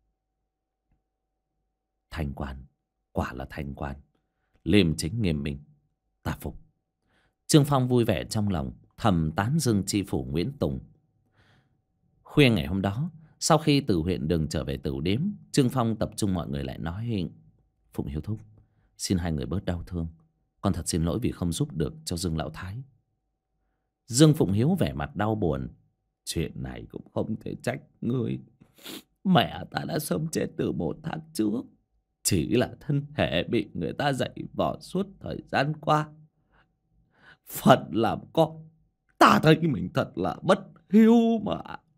Thanh quan, quả là thanh quan, liêm chính nghiêm minh, ta phục. Trương Phong vui vẻ trong lòng, thầm tán dương tri phủ Nguyễn Tùng. Khuya ngày hôm đó, sau khi từ huyện đường trở về Tửu Điếm, Trương Phong tập trung mọi người lại nói: Phụng Hiếu thúc, xin hai người bớt đau thương, con thật xin lỗi vì không giúp được cho Dương Lão Thái. Dương Phụng Hiếu vẻ mặt đau buồn. Chuyện này cũng không thể trách ngươi. Mẹ ta đã sớm chết từ 1 tháng trước. Chỉ là thân thể bị người ta dạy vò suốt thời gian qua. Phận làm con, ta thấy mình thật là bất hiếu mà.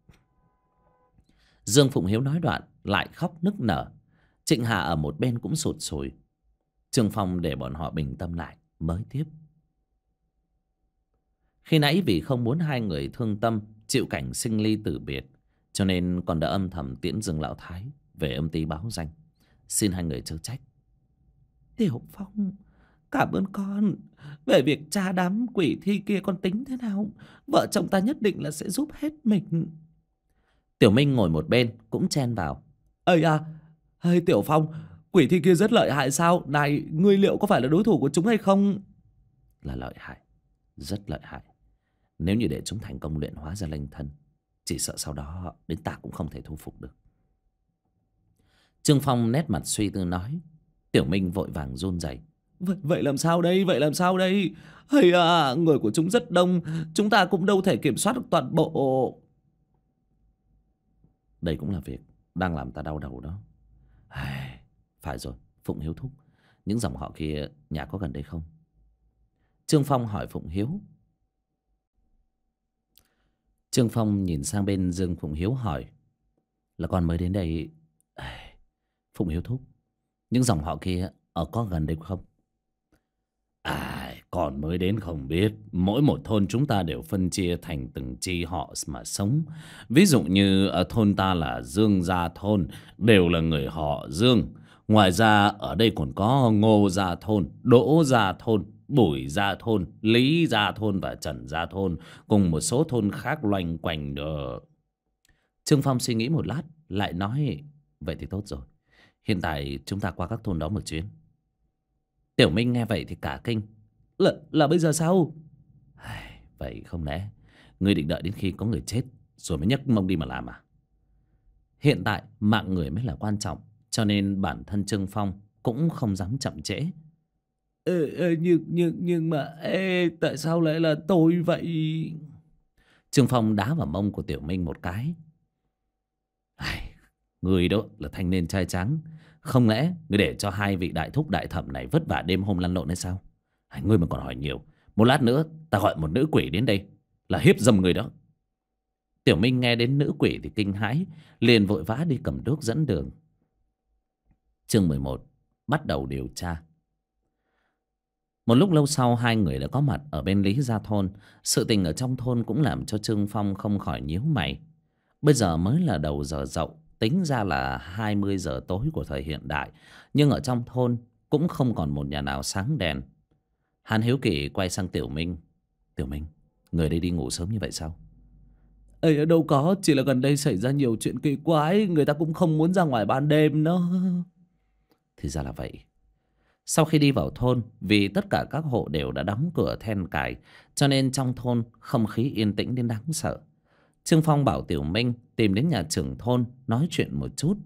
Dương Phụng Hiếu nói đoạn lại khóc nức nở. Trịnh Hà ở một bên cũng sụt sùi. Trương Phong để bọn họ bình tâm lại mới tiếp. Khi nãy vì không muốn hai người thương tâm chịu cảnh sinh ly tử biệt, cho nên còn đã âm thầm tiễn Dương Lão Thái về âm ty báo danh. Xin hai người chớ trách. Tiểu Phong, cảm ơn con. Về việc tra đám quỷ thi kia con tính thế nào, vợ chồng ta nhất định là sẽ giúp hết mình. Tiểu Minh ngồi một bên cũng chen vào. Ây Tiểu Phong, quỷ thi kia rất lợi hại sao? Này, ngươi liệu có phải là đối thủ của chúng hay không? Là lợi hại, rất lợi hại. Nếu như để chúng thành công luyện hóa ra linh thân, chỉ sợ sau đó đến ta cũng không thể thu phục được. Trương Phong nét mặt suy tư nói. Tiểu Minh vội vàng run rẩy. Vậy làm sao đây? Vậy làm sao đây? Hay à, người của chúng rất đông, chúng ta cũng đâu thể kiểm soát được toàn bộ. Đây cũng là việc đang làm ta đau đầu đó. Phải rồi, Phụng Hiếu thúc, những dòng họ kia nhà có gần đây không? Trương Phong hỏi Phụng Hiếu. Trương Phong nhìn sang bên Dương Phụng Hiếu hỏi. Là con mới đến đây. Phụng Hiếu thúc, những dòng họ kia ở có gần đây không? Còn mới đến không biết. Mỗi một thôn chúng ta đều phân chia thành từng chi họ mà sống. Ví dụ như ở thôn ta là Dương Gia Thôn, đều là người họ Dương. Ngoài ra ở đây còn có Ngô Gia Thôn, Đỗ Gia Thôn, Bùi Gia Thôn, Lý Gia Thôn và Trần Gia Thôn, cùng một số thôn khác loanh quanh đó. Trương Phong suy nghĩ một lát, lại nói. Vậy thì tốt rồi, hiện tại chúng ta qua các thôn đó một chuyến. Tiểu Minh nghe vậy thì cả kinh. Là bây giờ sao? Vậy không lẽ ngươi định đợi đến khi có người chết rồi mới nhấc mông đi mà làm à? Hiện tại mạng người mới là quan trọng, cho nên bản thân Trương Phong cũng không dám chậm trễ. Nhưng mà tại sao lại là tôi vậy? Trương Phong đá vào mông của Tiểu Minh một cái. Người đó là thanh niên trai trắng, không lẽ ngươi để cho hai vị đại thúc đại thẩm này vất vả đêm hôm lăn lộn hay sao? Ngươi mà còn hỏi nhiều, một lát nữa ta gọi một nữ quỷ đến đây là hiếp dâm người đó. Tiểu Minh nghe đến nữ quỷ thì kinh hãi, liền vội vã đi cầm đuốc dẫn đường. Chương 11 bắt đầu điều tra. Một lúc lâu sau, hai người đã có mặt ở bên Lý Gia Thôn. Sự tình ở trong thôn cũng làm cho Trương Phong không khỏi nhíu mày. Bây giờ mới là đầu giờ dậu, tính ra là 20 giờ tối của thời hiện đại, nhưng ở trong thôn cũng không còn một nhà nào sáng đèn. Hắn hiếu kỳ quay sang Tiểu Minh. Tiểu Minh, người đây đi ngủ sớm như vậy sao? Đâu có, chỉ là gần đây xảy ra nhiều chuyện kỳ quái, người ta cũng không muốn ra ngoài ban đêm nữa. Thì ra là vậy. Sau khi đi vào thôn, vì tất cả các hộ đều đã đóng cửa then cài, cho nên trong thôn không khí yên tĩnh đến đáng sợ. Trương Phong bảo Tiểu Minh tìm đến nhà trưởng thôn nói chuyện một chút.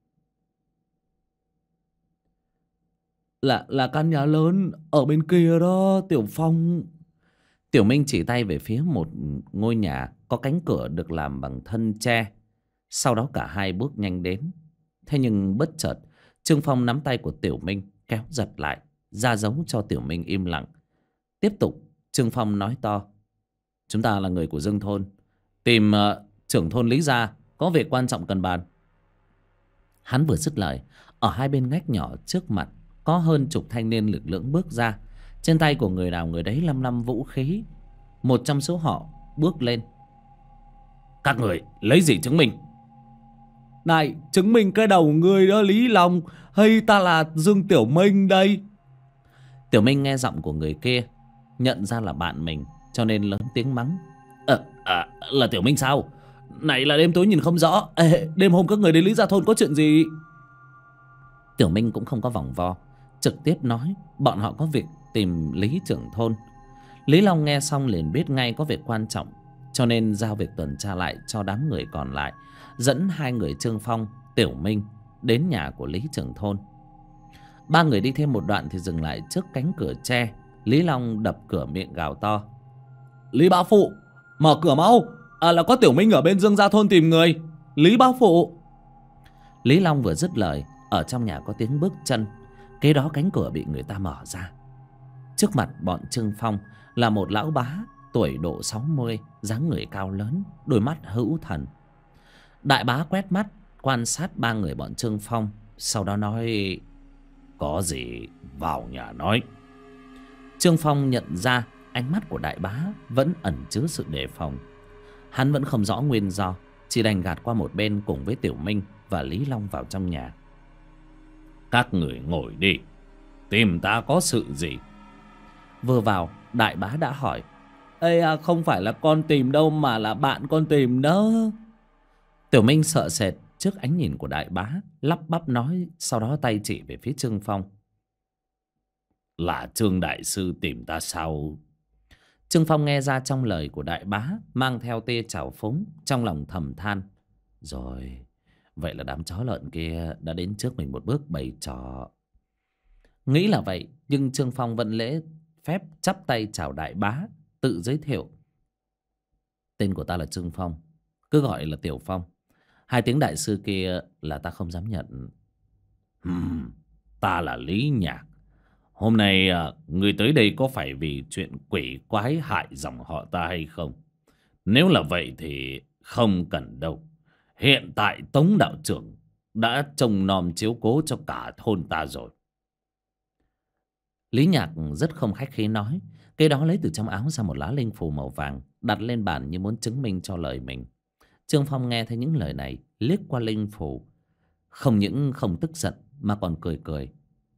Là căn nhà lớn ở bên kia đó, Tiểu Phong. Tiểu Minh chỉ tay về phía một ngôi nhà có cánh cửa được làm bằng thân tre. Sau đó cả hai bước nhanh đến. Thế nhưng bất chợt, Trương Phong nắm tay của Tiểu Minh kéo giật lại, ra dấu cho Tiểu Minh im lặng. Tiếp tục, Trương Phong nói to. Chúng ta là người của Dương Thôn, tìm trưởng thôn Lý Gia, có việc quan trọng cần bàn. Hắn vừa dứt lời, ở hai bên ngách nhỏ trước mặt có hơn chục thanh niên lực lưỡng bước ra. Trên tay của người nào người đấy lăm lăm vũ khí. Một trong số họ bước lên. Các người lấy gì chứng minh? Này, chứng minh cái đầu người đó Lý Long, hay ta là Dương Tiểu Minh đây? Tiểu Minh nghe giọng của người kia, nhận ra là bạn mình, cho nên lớn tiếng mắng. Là Tiểu Minh sao? Này là đêm tối nhìn không rõ. Đêm hôm các người đến Lý Gia Thôn có chuyện gì? Tiểu Minh cũng không có vòng vo, trực tiếp nói bọn họ có việc tìm Lý trưởng thôn. Lý Long nghe xong liền biết ngay có việc quan trọng, cho nên giao việc tuần tra lại cho đám người còn lại, dẫn hai người Trương Phong, Tiểu Minh đến nhà của Lý trưởng thôn. Ba người đi thêm một đoạn thì dừng lại trước cánh cửa tre. Lý Long đập cửa miệng gào to. Lý bá phụ, mở cửa mau, là có Tiểu Minh ở bên Dương Gia Thôn tìm người. Lý bá phụ. Lý Long vừa dứt lời, ở trong nhà có tiếng bước chân, kế đó cánh cửa bị người ta mở ra. Trước mặt bọn Trương Phong là một lão bá tuổi độ 60, dáng người cao lớn, đôi mắt hữu thần. Đại bá quét mắt quan sát ba người bọn Trương Phong, sau đó nói. Có gì vào nhà nói. Trương Phong nhận ra ánh mắt của đại bá vẫn ẩn chứa sự đề phòng. Hắn vẫn không rõ nguyên do, chỉ đành gạt qua một bên cùng với Tiểu Minh và Lý Long vào trong nhà. Các người ngồi đi, tìm ta có sự gì? Vừa vào, đại bá đã hỏi. Không phải là con tìm đâu mà là bạn con tìm đó. Tiểu Minh sợ sệt trước ánh nhìn của đại bá, lắp bắp nói, sau đó tay chỉ về phía Trương Phong. Là Trương đại sư tìm ta sao? Trương Phong nghe ra trong lời của đại bá mang theo tia trào phúng, trong lòng thầm than. Rồi, vậy là đám chó lợn kia đã đến trước mình một bước bày trò. Nghĩ là vậy, nhưng Trương Phong vẫn lễ phép chắp tay chào đại bá, tự giới thiệu. Tên của ta là Trương Phong, cứ gọi là Tiểu Phong. Hai tiếng đại sư kia là ta không dám nhận. Ta là Lý Nhạc. Hôm nay người tới đây có phải vì chuyện quỷ quái hại dòng họ ta hay không? Nếu là vậy thì không cần đâu. Hiện tại Tống đạo trưởng đã trông nom chiếu cố cho cả thôn ta rồi. Lý Nhạc rất không khách khí nói. Cái đó lấy từ trong áo ra một lá linh phù màu vàng, đặt lên bàn như muốn chứng minh cho lời mình. Trương Phong nghe thấy những lời này, liếc qua linh phù, không những không tức giận mà còn cười cười.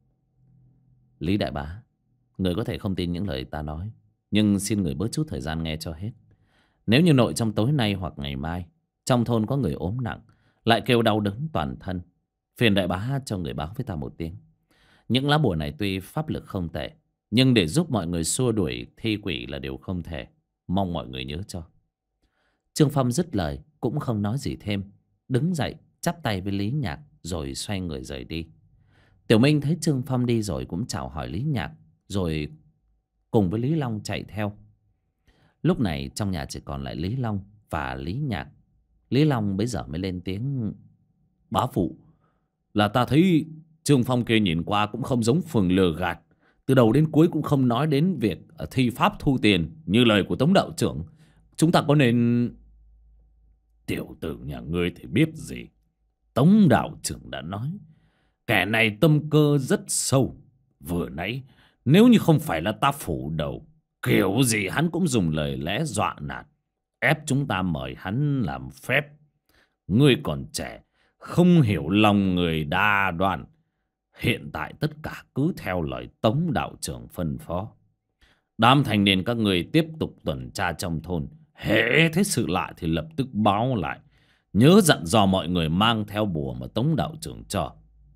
Lý đại bá, người có thể không tin những lời ta nói, nhưng xin người bớt chút thời gian nghe cho hết. Nếu như nội trong tối nay hoặc ngày mai trong thôn có người ốm nặng, lại kêu đau đớn toàn thân, phiền đại bá cho người báo với ta một tiếng. Những lá bùa này tuy pháp lực không tệ, nhưng để giúp mọi người xua đuổi thi quỷ là điều không thể. Mong mọi người nhớ cho. Trương Phong dứt lời cũng không nói gì thêm, đứng dậy chắp tay với Lý Nhạc rồi xoay người rời đi. Tiểu Minh thấy Trương Phong đi rồi cũng chào hỏi Lý Nhạc, rồi cùng với Lý Long chạy theo. Lúc này trong nhà chỉ còn lại Lý Long và Lý Nhạc. Lý Long bấy giờ mới lên tiếng. Bá phụ, là ta thấy Trương Phong kia nhìn qua cũng không giống phường lừa gạt. Từ đầu đến cuối cũng không nói đến việc thi pháp thu tiền như lời của Tống đạo trưởng. Chúng ta có nên... Tiểu tử nhà ngươi thì biết gì. Tống đạo trưởng đã nói, kẻ này tâm cơ rất sâu. Vừa nãy nếu như không phải là ta phủ đầu, kiểu gì hắn cũng dùng lời lẽ dọa nạt, ép chúng ta mời hắn làm phép. Ngươi còn trẻ, không hiểu lòng người đa đoan. Hiện tại tất cả cứ theo lời Tống đạo trưởng phân phó. Đám thanh niên các người tiếp tục tuần tra trong thôn. Hễ thấy sự lạ thì lập tức báo lại. Nhớ dặn dò mọi người mang theo bùa mà Tống đạo trưởng cho.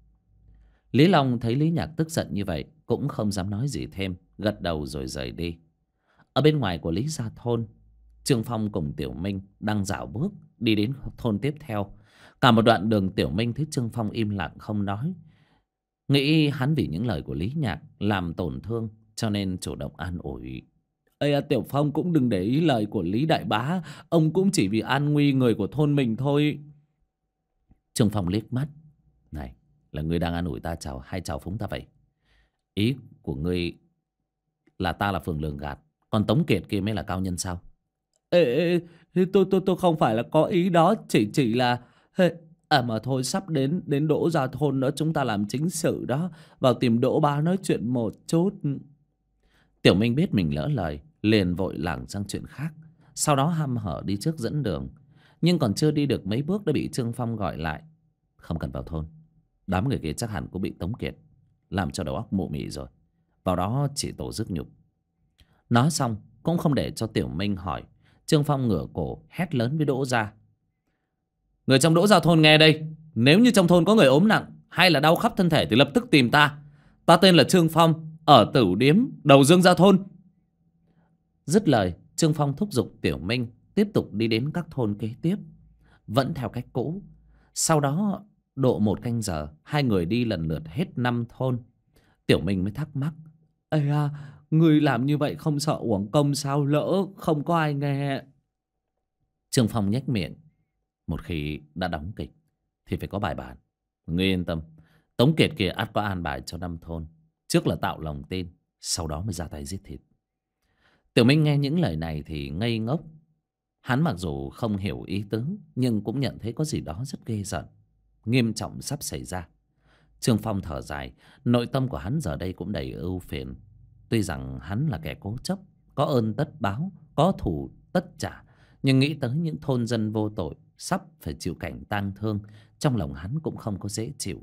Lý Long thấy Lý Nhạc tức giận như vậy cũng không dám nói gì thêm, gật đầu rồi rời đi. Ở bên ngoài của Lý gia thôn, Trương Phong cùng Tiểu Minh đang dạo bước đi đến thôn tiếp theo. Cả một đoạn đường Tiểu Minh thấy Trương Phong im lặng không nói, nghĩ hắn vì những lời của Lý Nhạc làm tổn thương, cho nên chủ động an ủi. Ây Tiểu Phong cũng đừng để ý lời của Lý đại bá, ông cũng chỉ vì an nguy người của thôn mình thôi. Trương Phong liếc mắt. Này, là ngươi đang an ủi ta hay chào phúng ta vậy? Ý của ngươi là ta là phường lường gạt, còn Tống Kiệt kia mới là cao nhân sao? Tôi không phải là có ý đó, chỉ là mà thôi, sắp đến Đỗ Gia thôn nữa, chúng ta làm chính sự đó, vào tìm Đỗ bá nói chuyện một chút. Tiểu Minh biết mình lỡ lời, liền vội lảng sang chuyện khác, sau đó hăm hở đi trước dẫn đường. Nhưng còn chưa đi được mấy bước đã bị Trương Phong gọi lại. Không cần vào thôn, đám người kia chắc hẳn cũng bị Tống Kiệt làm cho đầu óc mụ mị rồi, vào đó chỉ tổ rước nhục. Nói xong cũng không để cho Tiểu Minh hỏi, Trương Phong ngửa cổ hét lớn với Đỗ Gia. Người trong Đỗ Gia thôn nghe đây, nếu như trong thôn có người ốm nặng hay là đau khắp thân thể thì lập tức tìm ta. Ta tên là Trương Phong, ở Tử Điếm, đầu Dương Gia thôn. Dứt lời, Trương Phong thúc giục Tiểu Minh tiếp tục đi đến các thôn kế tiếp, vẫn theo cách cũ. Sau đó độ 1 canh giờ, hai người đi lần lượt hết 5 thôn. Tiểu Minh mới thắc mắc. Ây à, người làm như vậy không sợ uổng công sao, lỡ không có ai nghe? Trương Phong nhếch miệng. Một khi đã đóng kịch thì phải có bài bản. Ngươi yên tâm, Tống Kiệt kia ắt có an bài cho 5 thôn. Trước là tạo lòng tin, sau đó mới ra tay giết thịt. Tiểu Minh nghe những lời này thì ngây ngốc. Hắn mặc dù không hiểu ý tứ, nhưng cũng nhận thấy có gì đó rất ghê rợn, nghiêm trọng sắp xảy ra. Trương Phong thở dài, nội tâm của hắn giờ đây cũng đầy ưu phiền. Tuy rằng hắn là kẻ cố chấp, có ơn tất báo, có thù tất trả, nhưng nghĩ tới những thôn dân vô tội sắp phải chịu cảnh tang thương, trong lòng hắn cũng không có dễ chịu.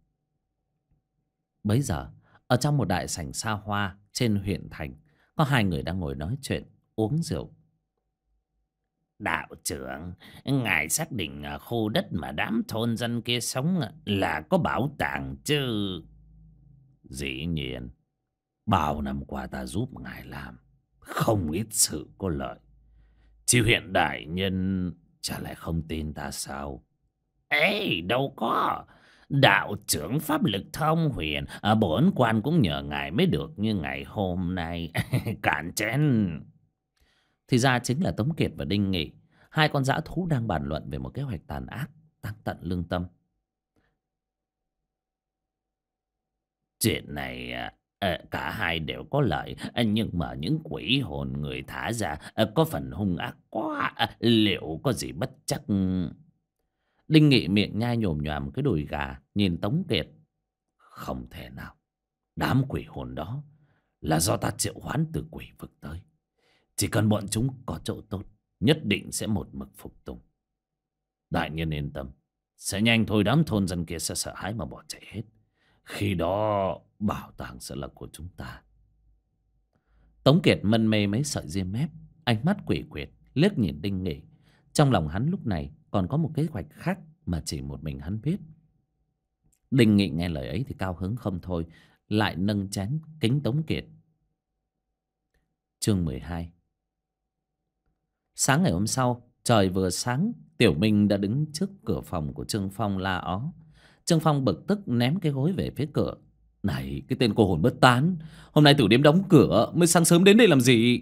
Bấy giờ, ở trong một đại sảnh xa hoa trên huyện thành, có hai người đang ngồi nói chuyện, uống rượu. Đạo trưởng, ngài xác định khu đất mà đám thôn dân kia sống là có bảo tàng chứ? Dĩ nhiên, bao năm qua ta giúp ngài làm, không ít sự có lợi. Chi huyện đại nhân chả lại không tin ta sao? Ê, đâu có. Đạo trưởng pháp lực thông huyền, bổn quan cũng nhờ ngài mới được như ngày hôm nay. Cản chén. Thì ra chính là Tống Kiệt và Đinh Nghị, hai con dã thú đang bàn luận về một kế hoạch tàn ác tăng tận lương tâm. Chuyện này cả hai đều có lợi, nhưng mà những quỷ hồn người thả ra có phần hung ác quá. Liệu có gì bất chắc? Đinh Nghị miệng nhai nhồm nhoàm cái đùi gà, nhìn Tống Kiệt. Không thể nào. Đám quỷ hồn đó là do ta triệu hoán từ quỷ vực tới. Chỉ cần bọn chúng có chỗ tốt, nhất định sẽ một mực phục tùng. Đại nhân yên tâm, sẽ nhanh thôi đám thôn dân kia sẽ sợ hãi mà bỏ chạy hết. Khi đó bảo tàng sẽ là của chúng ta. Tống Kiệt mân mê mấy sợi diêm mép, ánh mắt quỷ quyệt liếc nhìn Đinh Nghị. Trong lòng hắn lúc này còn có một kế hoạch khác mà chỉ một mình hắn biết. Đinh Nghị nghe lời ấy thì cao hứng không thôi, lại nâng chén kính Tống Kiệt. Chương 12. Sáng ngày hôm sau, trời vừa sáng, Tiểu Minh đã đứng trước cửa phòng của Trương Phong la ó. Trương Phong bực tức ném cái gối về phía cửa. Này, cái tên cô hồn bất tán, hôm nay tử điếm đóng cửa, mới sáng sớm đến đây làm gì?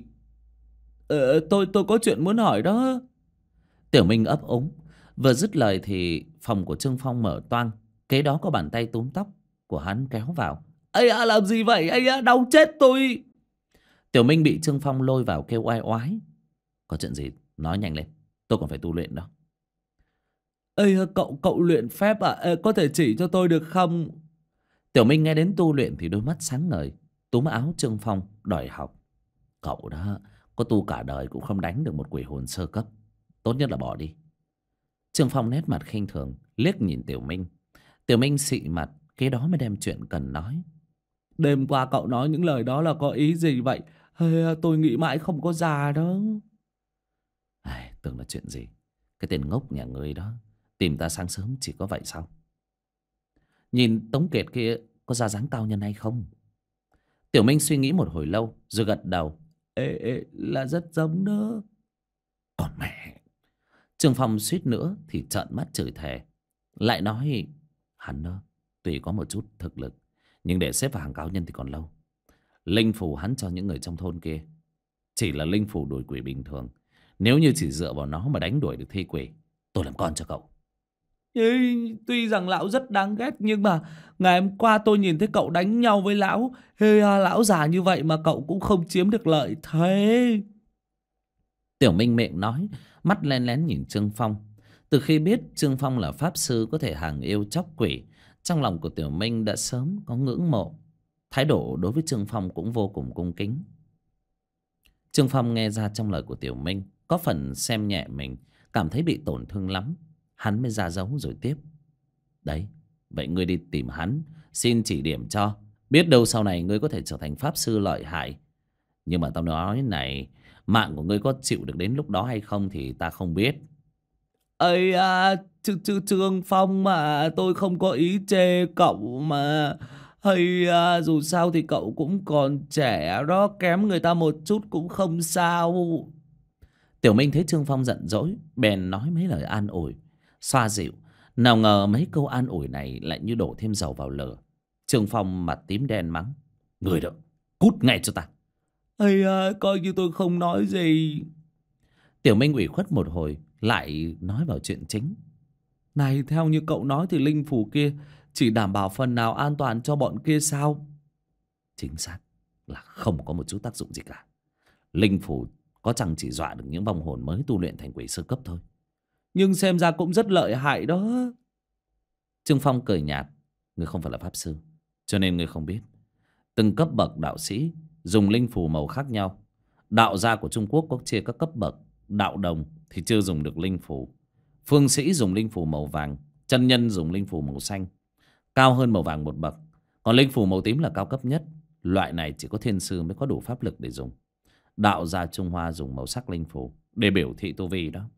Tôi có chuyện muốn hỏi đó. Tiểu Minh ấp úng. Vừa dứt lời thì phòng của Trương Phong mở toang, kế đó có bàn tay túm tóc của hắn kéo vào. Ây à, làm gì vậy? Ây à, đau chết tôi. Tiểu Minh bị Trương Phong lôi vào kêu oai oái. Có chuyện gì? Nói nhanh lên, tôi còn phải tu luyện đó. Ây, cậu luyện phép à? Có thể chỉ cho tôi được không? Tiểu Minh nghe đến tu luyện thì đôi mắt sáng ngời, túm áo Trương Phong đòi học. Cậu đó có tu cả đời cũng không đánh được một quỷ hồn sơ cấp, tốt nhất là bỏ đi. Trương Phong nét mặt khinh thường liếc nhìn Tiểu Minh. Tiểu Minh xị mặt, kế đó mới đem chuyện cần nói. Đêm qua cậu nói những lời đó là có ý gì vậy? Tôi nghĩ mãi không có ra đó. Tưởng là chuyện gì? Cái tên ngốc nhà ngươi đó tìm ta sáng sớm chỉ có vậy sao? Nhìn Tống Kiệt kia có ra dáng cao nhân hay không? Tiểu Minh suy nghĩ một hồi lâu rồi gật đầu. Ê, là rất giống đó. Còn mẹ! Trương Phong suýt nữa thì trợn mắt chửi thề. Lại nói hắn đó tuy có một chút thực lực, nhưng để xếp vào hàng cao nhân thì còn lâu. Linh phù hắn cho những người trong thôn kia chỉ là linh phù đuổi quỷ bình thường. Nếu như chỉ dựa vào nó mà đánh đuổi được thi quỷ, tôi làm con cho cậu. Tuy rằng lão rất đáng ghét, nhưng mà ngày hôm qua tôi nhìn thấy cậu đánh nhau với lão. Lão già như vậy mà cậu cũng không chiếm được lợi thế. Tiểu Minh miệng nói, mắt len lén nhìn Trương Phong. Từ khi biết Trương Phong là pháp sư có thể hàng yêu chóc quỷ, trong lòng của Tiểu Minh đã sớm có ngưỡng mộ. Thái độ đối với Trương Phong cũng vô cùng cung kính. Trương Phong nghe ra trong lời của Tiểu Minh có phần xem nhẹ mình, cảm thấy bị tổn thương lắm. Hắn mới ra dấu rồi tiếp. Đấy, vậy ngươi đi tìm hắn, xin chỉ điểm cho. Biết đâu sau này ngươi có thể trở thành pháp sư lợi hại. Nhưng mà tao nói này, mạng của ngươi có chịu được đến lúc đó hay không thì ta không biết. Ây à, Trương Phong mà, tôi không có ý chê cậu mà. Hay à, dù sao thì cậu cũng còn trẻ đó, kém người ta một chút cũng không sao. Tiểu Minh thấy Trương Phong giận dỗi, bèn nói mấy lời an ủi, xoa dịu. Nào ngờ mấy câu an ủi này lại như đổ thêm dầu vào lửa. Trương Phong mặt tím đen mắng. Người đó, cút ngay cho ta. Ây à, coi như tôi không nói gì. Tiểu Minh ủy khuất một hồi, lại nói vào chuyện chính. Này, theo như cậu nói thì linh phù kia chỉ đảm bảo phần nào an toàn cho bọn kia sao? Chính xác là không có một chút tác dụng gì cả. Linh phù có chẳng chỉ dọa được những vong hồn mới tu luyện thành quỷ sơ cấp thôi. Nhưng xem ra cũng rất lợi hại đó. Trương Phong cười nhạt. Ngươi không phải là pháp sư, cho nên ngươi không biết. Từng cấp bậc đạo sĩ dùng linh phù màu khác nhau. Đạo gia của Trung Quốc có chia các cấp bậc. Đạo đồng thì chưa dùng được linh phù. Phương sĩ dùng linh phù màu vàng. Chân nhân dùng linh phù màu xanh, cao hơn màu vàng một bậc. Còn linh phù màu tím là cao cấp nhất. Loại này chỉ có thiên sư mới có đủ pháp lực để dùng. Đạo gia Trung Hoa dùng màu sắc linh phù để biểu thị tu vi đó.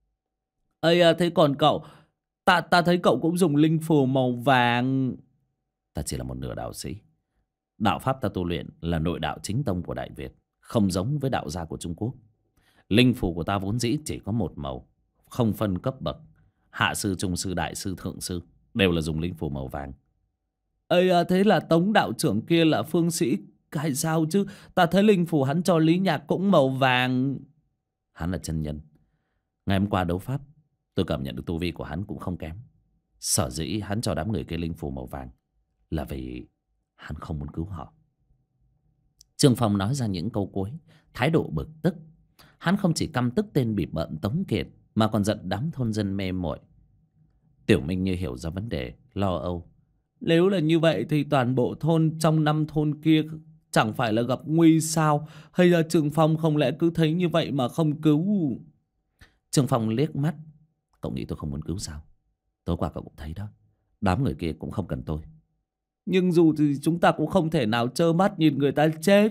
Ây à, thế còn cậu? Ta thấy cậu cũng dùng linh phù màu vàng. Ta chỉ là một nửa đạo sĩ. Đạo pháp ta tu luyện là nội đạo chính tông của Đại Việt, không giống với đạo gia của Trung Quốc. Linh phù của ta vốn dĩ chỉ có một màu, không phân cấp bậc. Hạ sư, trung sư, đại sư, thượng sư đều là dùng linh phù màu vàng. Ây à, thế là Tống đạo trưởng kia là phương sĩ hay sao chứ? Ta thấy linh phù hắn cho Lý Nhạc cũng màu vàng. Hắn là chân nhân. Ngày hôm qua đấu pháp, tôi cảm nhận được tu vi của hắn cũng không kém. Sở dĩ hắn cho đám người kia linh phù màu vàng là vì hắn không muốn cứu họ. Trương Phong nói ra những câu cuối, thái độ bực tức. Hắn không chỉ căm tức tên bịp bợm Tống Kiệt, mà còn giận đám thôn dân mê muội. Tiểu Minh như hiểu ra vấn đề, lo âu. Nếu là như vậy thì toàn bộ thôn trong 5 thôn kia chẳng phải là gặp nguy sao? Hay là Trương Phong không lẽ cứ thấy như vậy mà không cứu? Trương Phong liếc mắt. Cậu nghĩ tôi không muốn cứu sao? Tối qua cậu cũng thấy đó, đám người kia cũng không cần tôi. Nhưng dù thì chúng ta cũng không thể nào trơ mắt nhìn người ta chết.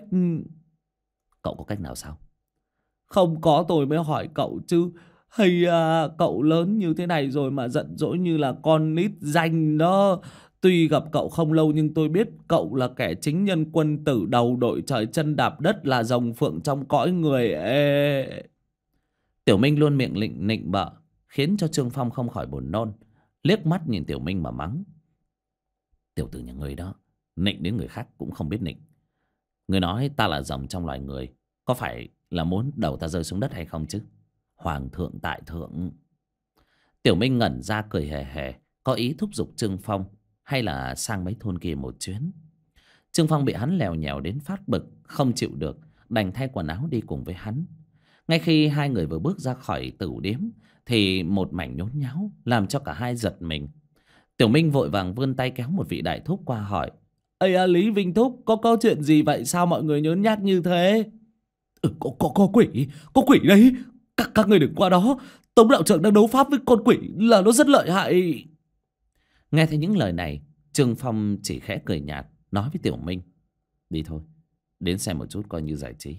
Cậu có cách nào sao? Không có tôi mới hỏi cậu chứ. Hay à, cậu lớn như thế này rồi mà giận dỗi như là con nít danh đó. Tuy gặp cậu không lâu nhưng tôi biết cậu là kẻ chính nhân quân tử, đầu đội trời chân đạp đất, là rồng phượng trong cõi người. Ê. Tiểu Minh luôn miệng nịnh bợ, khiến cho Trương Phong không khỏi buồn nôn. Liếc mắt nhìn Tiểu Minh mà mắng. Tiểu tử nhà ngươi đó, nịnh đến người khác cũng không biết nịnh. Ngươi nói ta là rồng trong loài người, có phải là muốn đầu ta rơi xuống đất hay không chứ? Hoàng thượng tại thượng. Tiểu Minh ngẩn ra cười hề hề, có ý thúc giục Trương Phong hay là sang mấy thôn kia một chuyến. Trương Phong bị hắn lèo nhèo đến phát bực, không chịu được, đành thay quần áo đi cùng với hắn. Ngay khi hai người vừa bước ra khỏi tử điếm thì một mảnh nhốn nháo làm cho cả hai giật mình. Tiểu Minh vội vàng vươn tay kéo một vị đại thúc qua hỏi. Ây à, Lý Vinh Thúc, có chuyện gì vậy? Sao mọi người nhớn nhác như thế? Có quỷ đấy. Các người đừng qua đó. Tống đạo trưởng đang đấu pháp với con quỷ, là nó rất lợi hại. Nghe thấy những lời này, Trương Phong chỉ khẽ cười nhạt, nói với Tiểu Minh. Đi thôi, đến xem một chút coi như giải trí.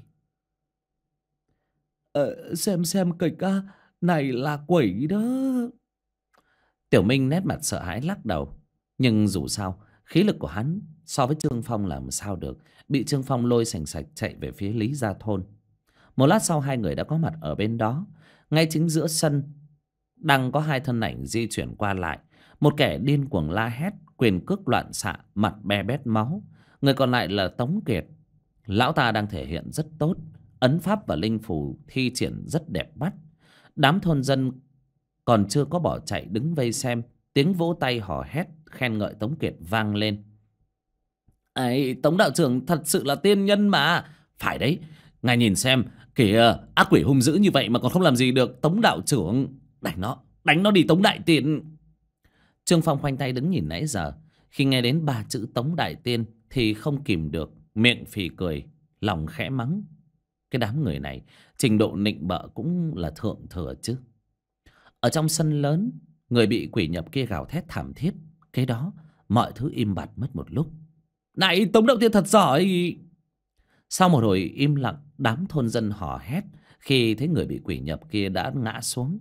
Xem kịch á, này là quỷ đó. Tiểu Minh nét mặt sợ hãi lắc đầu. Nhưng dù sao, khí lực của hắn so với Trương Phong làm sao được. Bị Trương Phong lôi sành sạch chạy về phía Lý Gia Thôn. Một lát sau hai người đã có mặt ở bên đó. Ngay chính giữa sân đang có hai thân ảnh di chuyển qua lại. Một kẻ điên cuồng la hét, quyền cước loạn xạ, mặt be bét máu. Người còn lại là Tống Kiệt. Lão ta đang thể hiện rất tốt, ấn pháp và linh phù thi triển rất đẹp mắt. Đám thôn dân còn chưa có bỏ chạy đứng vây xem. Tiếng vỗ tay hò hét khen ngợi Tống Kiệt vang lên. Ấy, Tống đạo trưởng thật sự là tiên nhân mà. Phải đấy, ngài nhìn xem kìa, ác quỷ hung dữ như vậy mà còn không làm gì được Tống đạo trưởng. Đánh nó đi Tống đại tiên. Trương Phong khoanh tay đứng nhìn nãy giờ. Khi nghe đến 3 chữ Tống đại tiên thì không kìm được, miệng phì cười, lòng khẽ mắng. Cái đám người này trình độ nịnh bợ cũng là thượng thừa chứ. Ở trong sân lớn, người bị quỷ nhập kia gào thét thảm thiết. Kế đó mọi thứ im bặt mất một lúc. Này, Tống đạo tiên thật giỏi. Sau một hồi im lặng, đám thôn dân hò hét khi thấy người bị quỷ nhập kia đã ngã xuống.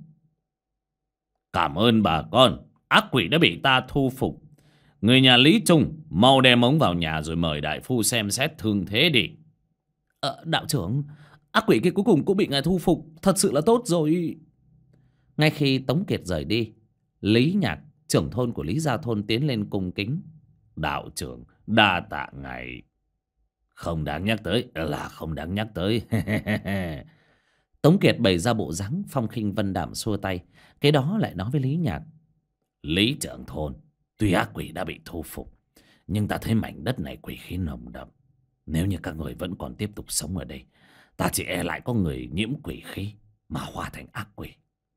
Cảm ơn bà con, ác quỷ đã bị ta thu phục. Người nhà Lý Trung mau đem ống vào nhà rồi mời đại phu xem xét thương thế đi. Đạo trưởng, ác quỷ kia cuối cùng cũng bị ngài thu phục, thật sự là tốt rồi. Ngay khi Tống Kiệt rời đi, Lý Nhạc, trưởng thôn của Lý Gia Thôn, tiến lên cung kính. Đạo trưởng, đa tạ ngài. Không đáng nhắc tới là không đáng nhắc tới. Tống Kiệt bày ra bộ dáng phong khinh vân đạm xua tay. Cái đó lại nói với Lý Nhạc. Lý trưởng thôn, tuy ác quỷ đã bị thu phục, nhưng ta thấy mảnh đất này quỷ khí nồng đậm. Nếu như các người vẫn còn tiếp tục sống ở đây, ta chỉ e lại có người nhiễm quỷ khí mà hóa thành ác quỷ.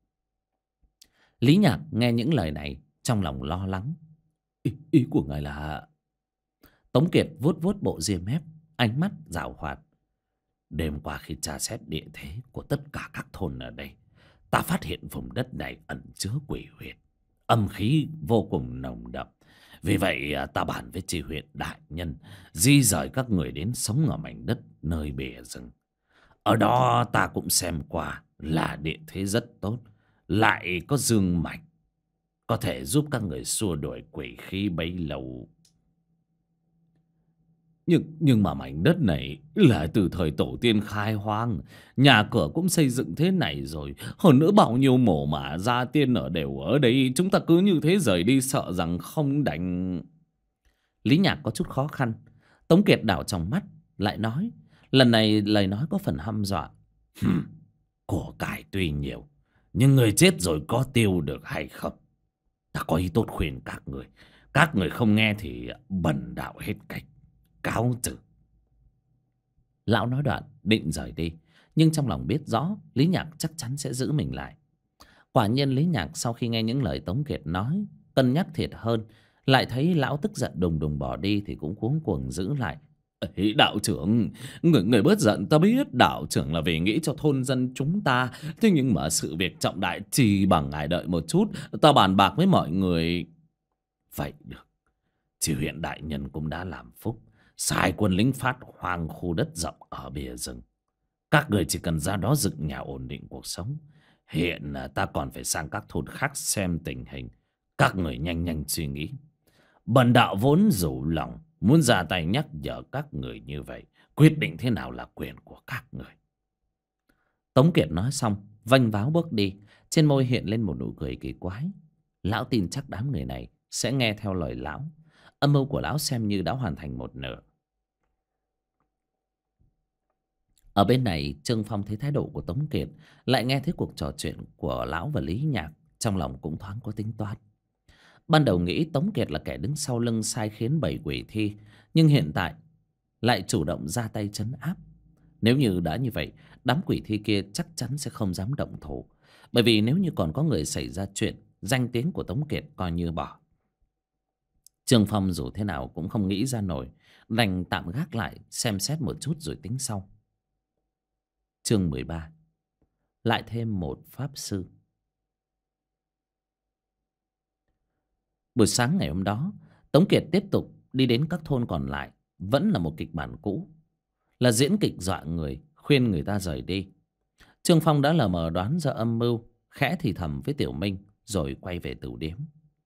Lý Nhạc nghe những lời này trong lòng lo lắng. Ý của ngài là... Tống Kiệt vuốt vuốt bộ ria mép, ánh mắt giảo hoạt. Đêm qua khi tra xét địa thế của tất cả các thôn ở đây, ta phát hiện vùng đất này ẩn chứa quỷ huyệt, âm khí vô cùng nồng đậm. Vì vậy ta bàn với tri huyện đại nhân di rời các người đến sống ở mảnh đất nơi bìa rừng. Ở đó ta cũng xem qua là địa thế rất tốt, lại có dương mạch, có thể giúp các người xua đuổi quỷ khí bấy lâu. Nhưng mà mảnh đất này là từ thời tổ tiên khai hoang, nhà cửa cũng xây dựng thế này rồi. Hơn nữa bao nhiêu mồ mả gia tiên đều ở đây, chúng ta cứ như thế rời đi sợ rằng không đành. Lý Nhạc có chút khó khăn. Tống Kiệt đảo trong mắt lại nói, lần này lời nói có phần hăm dọa. Của cải tuy nhiều, nhưng người chết rồi có tiêu được hay không? Ta có ý tốt khuyên các người không nghe thì bần đạo hết cách, cáo từ. Lão nói đoạn định rời đi, nhưng trong lòng biết rõ Lý Nhạc chắc chắn sẽ giữ mình lại. Quả nhiên Lý Nhạc sau khi nghe những lời Tống Kiệt nói, cân nhắc thiệt hơn, lại thấy lão tức giận đùng đùng bỏ đi thì cũng cuống cuồng giữ lại. Ấy, đạo trưởng, người bớt giận, ta biết đạo trưởng là vì nghĩ cho thôn dân chúng ta. Thế nhưng mà sự việc trọng đại, chỉ bằng ngài đợi một chút, ta bàn bạc với mọi người. Vậy được, chỉ huyện đại nhân cũng đã làm phúc, sai quân lính phát hoang khu đất rộng ở bìa rừng. Các người chỉ cần ra đó dựng nhà ổn định cuộc sống. Hiện ta còn phải sang các thôn khác xem tình hình. Các người nhanh nhanh suy nghĩ. Bần đạo vốn rủ lòng muốn ra tay nhắc nhở các người như vậy. Quyết định thế nào là quyền của các người. Tống Kiệt nói xong vênh váo bước đi, trên môi hiện lên một nụ cười kỳ quái. Lão tin chắc đám người này sẽ nghe theo lời lão. Âm mưu của lão xem như đã hoàn thành một nửa. Ở bên này Trương Phong thấy thái độ của Tống Kiệt, lại nghe thấy cuộc trò chuyện của lão và Lý Nhạc, trong lòng cũng thoáng có tính toán. Ban đầu nghĩ Tống Kiệt là kẻ đứng sau lưng sai khiến bầy quỷ thi, nhưng hiện tại lại chủ động ra tay trấn áp. Nếu như đã như vậy, đám quỷ thi kia chắc chắn sẽ không dám động thủ. Bởi vì nếu như còn có người xảy ra chuyện, danh tiếng của Tống Kiệt coi như bỏ. Trương Phong dù thế nào cũng không nghĩ ra nổi, đành tạm gác lại xem xét một chút rồi tính sau. Chương 13. Lại thêm một pháp sư. Buổi sáng ngày hôm đó, Tống Kiệt tiếp tục đi đến các thôn còn lại. Vẫn là một kịch bản cũ, là diễn kịch dọa người, khuyên người ta rời đi. Trương Phong đã lờ mờ đoán ra âm mưu, khẽ thì thầm với Tiểu Minh rồi quay về tửu điếm.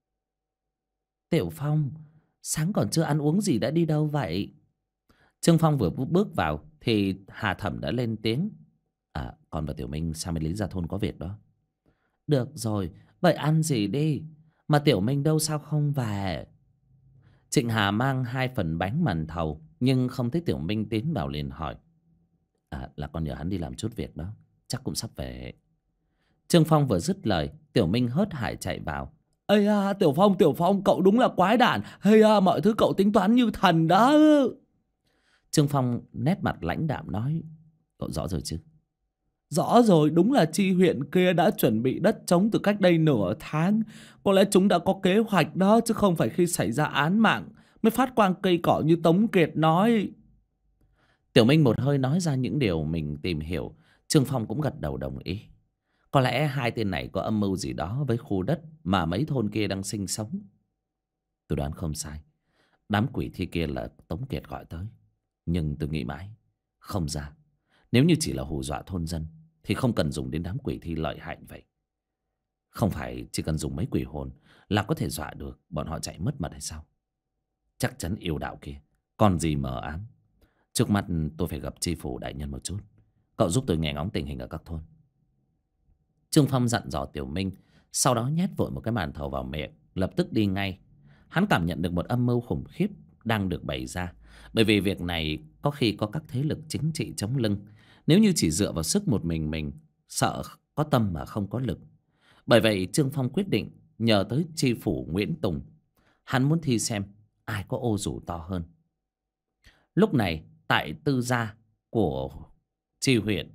Tiểu Phong, sáng còn chưa ăn uống gì đã đi đâu vậy? Trương Phong vừa bước vào thì Hà Thẩm đã lên tiếng. Con và Tiểu Minh sang bên Lý Gia Thôn có việc đó. Được rồi, vậy ăn gì đi. Mà Tiểu Minh đâu sao không về? Trịnh Hà mang 2 phần bánh màn thầu, nhưng không thấy Tiểu Minh tiến vào liền hỏi. Là con nhờ hắn đi làm chút việc đó, chắc cũng sắp về. Trương Phong vừa dứt lời, Tiểu Minh hớt hải chạy vào. Ây à, Tiểu Phong, cậu đúng là quái đản. Hay à, mọi thứ cậu tính toán như thần đó. Trương Phong nét mặt lãnh đạm nói. Cậu rõ rồi chứ? Rõ rồi, đúng là chi huyện kia đã chuẩn bị đất trống từ cách đây nửa tháng. Có lẽ chúng đã có kế hoạch đó, chứ không phải khi xảy ra án mạng mới phát quang cây cỏ như Tống Kiệt nói. Tiểu Minh một hơi nói ra những điều mình tìm hiểu. Trương Phong cũng gật đầu đồng ý. Có lẽ hai tên này có âm mưu gì đó với khu đất mà mấy thôn kia đang sinh sống. Tôi đoán không sai, đám quỷ thi kia là Tống Kiệt gọi tới. Nhưng tôi nghĩ mãi không ra. Nếu như chỉ là hù dọa thôn dân thì không cần dùng đến đám quỷ thi lợi hại vậy. Không phải chỉ cần dùng mấy quỷ hồn là có thể dọa được bọn họ chạy mất mật hay sao? Chắc chắn yêu đạo kia còn gì mờ ám. Trước mắt tôi phải gặp tri phủ đại nhân một chút. Cậu giúp tôi nghe ngóng tình hình ở các thôn. Trương Phong dặn dò Tiểu Minh, sau đó nhét vội một cái màn thầu vào miệng, lập tức đi ngay. Hắn cảm nhận được một âm mưu khủng khiếp đang được bày ra. Bởi vì việc này có khi có các thế lực chính trị chống lưng. Nếu như chỉ dựa vào sức một mình sợ có tâm mà không có lực. Bởi vậy Trương Phong quyết định nhờ tới tri phủ Nguyễn Tùng. Hắn muốn thi xem ai có ô dù to hơn. Lúc này tại tư gia của tri huyện.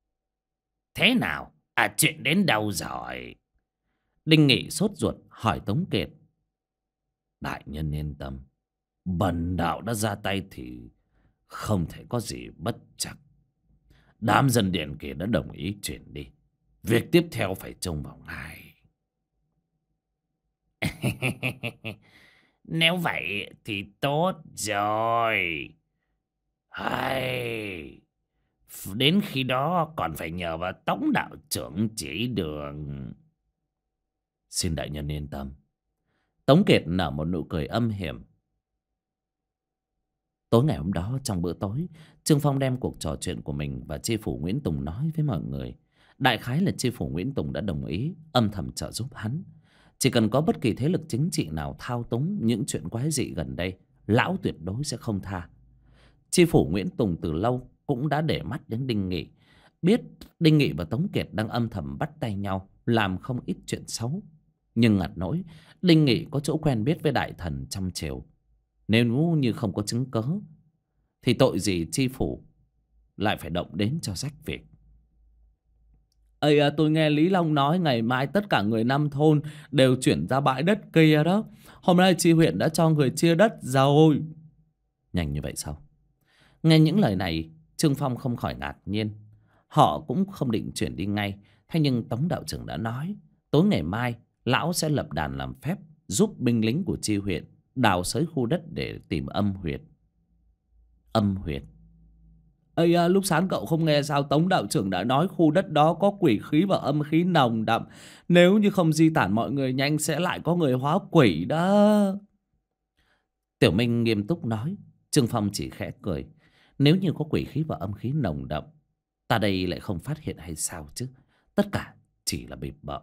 Thế nào? Chuyện đến đâu rồi? Đinh Nghị sốt ruột hỏi Tống Kiệt. Đại nhân yên tâm, bần đạo đã ra tay thì không thể có gì bất trắc. Đám dân điện kia đã đồng ý chuyển đi. Việc tiếp theo phải trông vào ngài. Nếu vậy thì tốt rồi. Hay, đến khi đó còn phải nhờ vào Tống đạo trưởng chỉ đường. Xin đại nhân yên tâm. Tống Kiệt nở một nụ cười âm hiểm. Tối ngày hôm đó trong bữa tối, Trương Phong đem cuộc trò chuyện của mình và tri phủ Nguyễn Tùng nói với mọi người. Đại khái là tri phủ Nguyễn Tùng đã đồng ý âm thầm trợ giúp hắn. Chỉ cần có bất kỳ thế lực chính trị nào thao túng những chuyện quái dị gần đây, lão tuyệt đối sẽ không tha. Tri phủ Nguyễn Tùng từ lâu cũng đã để mắt đến Đinh Nghị, biết Đinh Nghị và Tống Kiệt đang âm thầm bắt tay nhau làm không ít chuyện xấu. Nhưng ngặt nỗi Đinh Nghị có chỗ quen biết với đại thần trong triều, nếu như không có chứng cớ thì tội gì tri phủ lại phải động đến cho rách việc. Ây, tôi nghe Lý Long nói ngày mai tất cả người năm thôn đều chuyển ra bãi đất kia đó. Hôm nay tri huyện đã cho người chia đất rồi. Nhanh như vậy sao? Nghe những lời này, Trương Phong không khỏi ngạc nhiên. Họ cũng không định chuyển đi ngay. Thế nhưng Tống đạo trưởng đã nói tối ngày mai lão sẽ lập đàn làm phép, giúp binh lính của tri huyện đào xới khu đất để tìm âm huyệt. Âm huyệt? Ây, lúc sáng cậu không nghe sao Tống đạo trưởng đã nói khu đất đó có quỷ khí và âm khí nồng đậm. Nếu như không di tản mọi người nhanh sẽ lại có người hóa quỷ đó. Tiểu Minh nghiêm túc nói. Trương Phong chỉ khẽ cười. Nếu như có quỷ khí và âm khí nồng đậm, ta đây lại không phát hiện hay sao chứ? Tất cả chỉ là bịp bợm.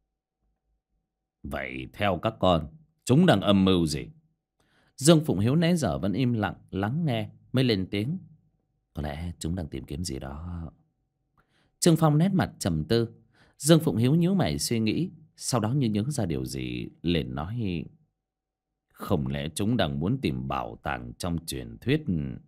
Vậy theo các con, chúng đang âm mưu gì? Dương Phụng Hiếu nãy giờ vẫn im lặng lắng nghe mới lên tiếng. Có lẽ chúng đang tìm kiếm gì đó. Trương Phong nét mặt trầm tư. Dương Phụng Hiếu nhíu mày suy nghĩ, sau đó như nhớ ra điều gì liền nói. Không lẽ chúng đang muốn tìm bảo tàng trong truyền thuyết?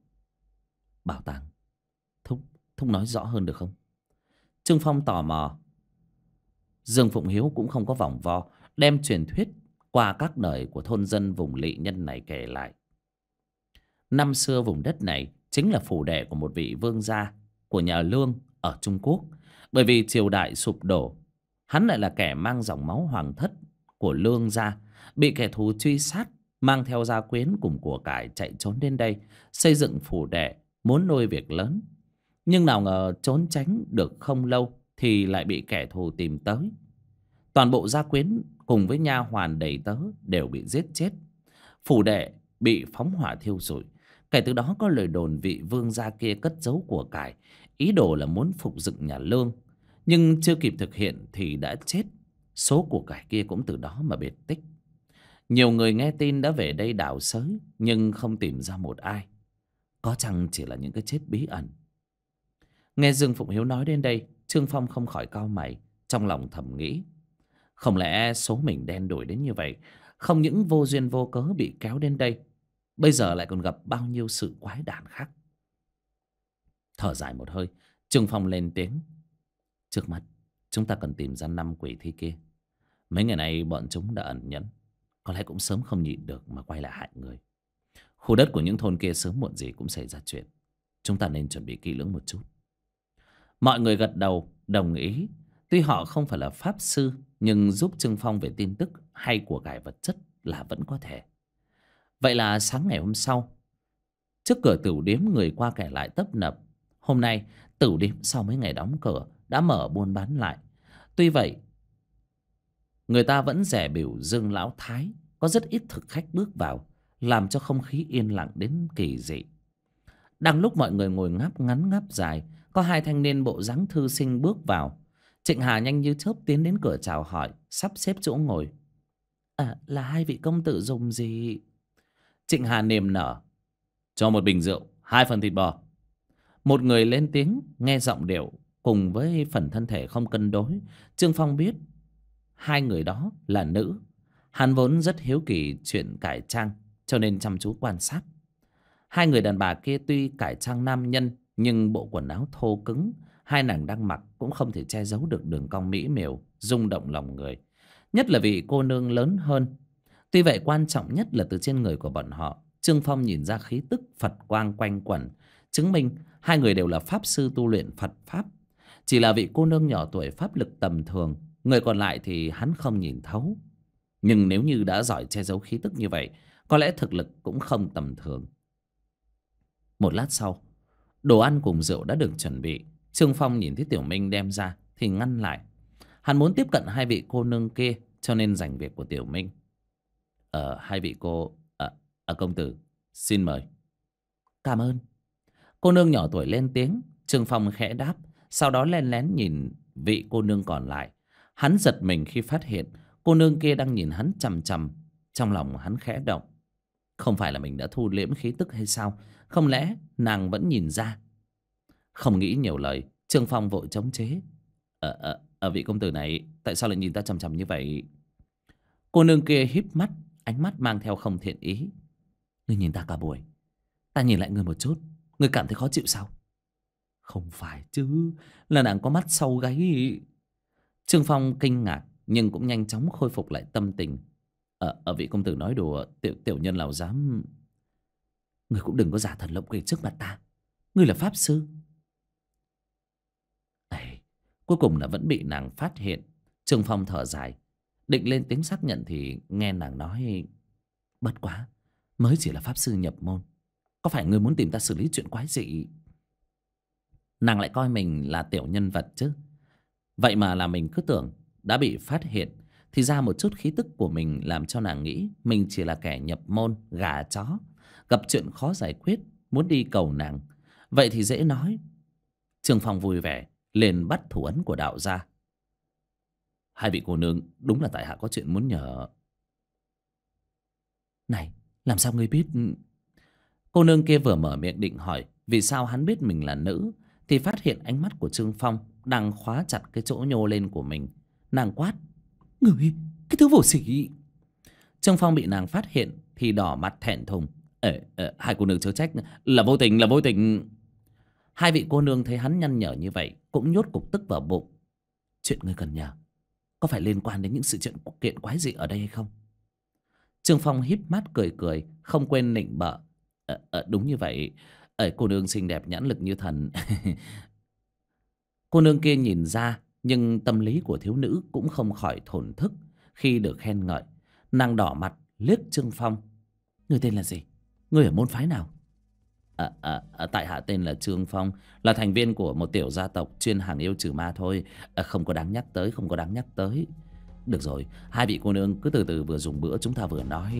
Bảo tàng? Thúc nói rõ hơn được không? Trương Phong tò mò. Dương Phụng Hiếu cũng không có vòng vo, đem truyền thuyết qua các đời của thôn dân vùng Lỵ Nhân này kể lại. Năm xưa vùng đất này chính là phủ đệ của một vị vương gia của nhà Lương ở Trung Quốc. Bởi vì triều đại sụp đổ, hắn lại là kẻ mang dòng máu hoàng thất của Lương gia, bị kẻ thù truy sát, mang theo gia quyến cùng của cải chạy trốn đến đây xây dựng phủ đệ, muốn nuôi việc lớn. Nhưng nào ngờ trốn tránh được không lâu thì lại bị kẻ thù tìm tới. Toàn bộ gia quyến cùng với nha hoàn đầy tớ đều bị giết chết. Phủ đệ bị phóng hỏa thiêu rụi. Kể từ đó có lời đồn vị vương gia kia cất giấu của cải, ý đồ là muốn phục dựng nhà Lương. Nhưng chưa kịp thực hiện thì đã chết. Số của cải kia cũng từ đó mà biệt tích. Nhiều người nghe tin đã về đây đào xới, nhưng không tìm ra một ai. Có chăng chỉ là những cái chết bí ẩn. Nghe Dương Phụng Hiếu nói đến đây, Trương Phong không khỏi cau mày, trong lòng thầm nghĩ. Không lẽ số mình đen đủi đến như vậy, không những vô duyên vô cớ bị kéo đến đây, bây giờ lại còn gặp bao nhiêu sự quái đản khác. Thở dài một hơi, Trương Phong lên tiếng. Trước mắt chúng ta cần tìm ra 5 quỷ thi kia. Mấy ngày nay bọn chúng đã ẩn nhẫn, có lẽ cũng sớm không nhịn được mà quay lại hại người. Khu đất của những thôn kia sớm muộn gì cũng xảy ra chuyện. Chúng ta nên chuẩn bị kỹ lưỡng một chút. Mọi người gật đầu đồng ý. Tuy họ không phải là pháp sư, nhưng giúp Trương Phong về tin tức hay của cải vật chất là vẫn có thể. Vậy là sáng ngày hôm sau, trước cửa tửu điếm người qua kẻ lại tấp nập. Hôm nay tửu điếm sau mấy ngày đóng cửa đã mở buôn bán lại. Tuy vậy, người ta vẫn dè bỉu Dương Lão Thái, có rất ít thực khách bước vào, làm cho không khí yên lặng đến kỳ dị. Đang lúc mọi người ngồi ngáp ngắn ngáp dài, có 2 thanh niên bộ dáng thư sinh bước vào. Trịnh Hà nhanh như chớp tiến đến cửa chào hỏi, sắp xếp chỗ ngồi. Là 2 vị công tử dùng gì? Trịnh Hà niềm nở. Cho một bình rượu, 2 phần thịt bò. Một người lên tiếng, nghe giọng điệu cùng với phần thân thể không cân đối, Trương Phong biết 2 người đó là nữ. Hắn vốn rất hiếu kỳ chuyện cải trang, cho nên chăm chú quan sát. 2 người đàn bà kia tuy cải trang nam nhân, nhưng bộ quần áo thô cứng 2 nàng đang mặc cũng không thể che giấu được đường cong mỹ miều, rung động lòng người. Nhất là vị cô nương lớn hơn. Tuy vậy quan trọng nhất là từ trên người của bọn họ, Trương Phong nhìn ra khí tức Phật quang quanh quẩn, chứng minh 2 người đều là pháp sư tu luyện Phật pháp. Chỉ là vị cô nương nhỏ tuổi pháp lực tầm thường, người còn lại thì hắn không nhìn thấu. Nhưng nếu như đã giỏi che giấu khí tức như vậy, có lẽ thực lực cũng không tầm thường. Một lát sau, đồ ăn cùng rượu đã được chuẩn bị. Trương Phong nhìn thấy Tiểu Minh đem ra thì ngăn lại. Hắn muốn tiếp cận 2 vị cô nương kia, cho nên giành việc của Tiểu Minh. 2 vị cô... công tử, xin mời. Cảm ơn. Cô nương nhỏ tuổi lên tiếng. Trương Phong khẽ đáp, sau đó len lén nhìn vị cô nương còn lại. Hắn giật mình khi phát hiện cô nương kia đang nhìn hắn chằm chằm. Trong lòng hắn khẽ động. Không phải là mình đã thu liễm khí tức hay sao? Không lẽ nàng vẫn nhìn ra? Không nghĩ nhiều lời, Trương Phong vội chống chế. Vị công tử này, tại sao lại nhìn ta chằm chằm như vậy? Cô nương kia híp mắt, ánh mắt mang theo không thiện ý. Ngươi nhìn ta cả buổi, ta nhìn lại ngươi một chút, ngươi cảm thấy khó chịu sao? Không phải chứ, là nàng có mắt sau gáy. Trương Phong kinh ngạc nhưng cũng nhanh chóng khôi phục lại tâm tình. Vị công tử nói đùa, tiểu nhân nào dám. Ngươi cũng đừng có giả thần lộng quỷ trước mặt ta. Ngươi là pháp sư. Ấy, cuối cùng là vẫn bị nàng phát hiện. Trương Phong thở dài, định lên tiếng xác nhận thì nghe nàng nói: Bất quá, mới chỉ là pháp sư nhập môn. Có phải ngươi muốn tìm ta xử lý chuyện quái dị? Nàng lại coi mình là tiểu nhân vật chứ. Vậy mà là mình cứ tưởng đã bị phát hiện. Thì ra một chút khí tức của mình làm cho nàng nghĩ mình chỉ là kẻ nhập môn, gà chó, gặp chuyện khó giải quyết, muốn đi cầu nàng. Vậy thì dễ nói. Trương Phong vui vẻ liền bắt thủ ấn của đạo ra. Hai vị cô nương, đúng là tại hạ có chuyện muốn nhờ. Này, làm sao ngươi biết? Cô nương kia vừa mở miệng định hỏi vì sao hắn biết mình là nữ, thì phát hiện ánh mắt của Trương Phong đang khóa chặt cái chỗ nhô lên của mình. Nàng quát: Ngươi, cái thứ vô sỉ! Trương Phong bị nàng phát hiện thì đỏ mặt thẹn thùng. Hai cô nương chớ trách, là vô tình, là vô tình. Hai vị cô nương thấy hắn nhăn nhở như vậy cũng nhốt cục tức vào bụng. Chuyện ngươi cần nhờ có phải liên quan đến những sự kiện quái dị ở đây hay không? Trương Phong híp mắt cười cười, không quên nịnh bợ. Đúng như vậy. Cô nương xinh đẹp nhãn lực như thần. Cô nương kia nhìn ra, nhưng tâm lý của thiếu nữ cũng không khỏi thổn thức khi được khen ngợi. Nàng đỏ mặt liếc Trương Phong. Ngươi tên là gì? Ngươi ở môn phái nào? Tại hạ tên là Trương Phong, là thành viên của một tiểu gia tộc chuyên hàng yêu trừ ma thôi. Không có đáng nhắc tới, không có đáng nhắc tới. Được rồi, hai vị cô nương cứ từ từ vừa dùng bữa, chúng ta vừa nói.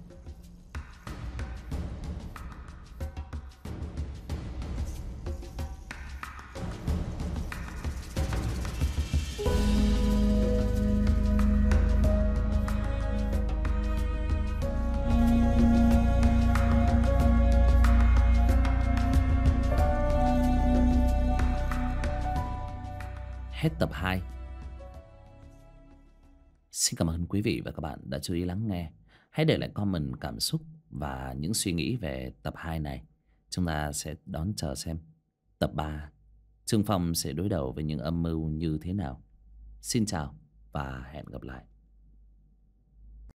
Hết tập 2. Xin cảm ơn quý vị và các bạn đã chú ý lắng nghe. Hãy để lại comment cảm xúc và những suy nghĩ về tập 2 này. Chúng ta sẽ đón chờ xem tập 3 Trương Phong sẽ đối đầu với những âm mưu như thế nào. Xin chào và hẹn gặp lại.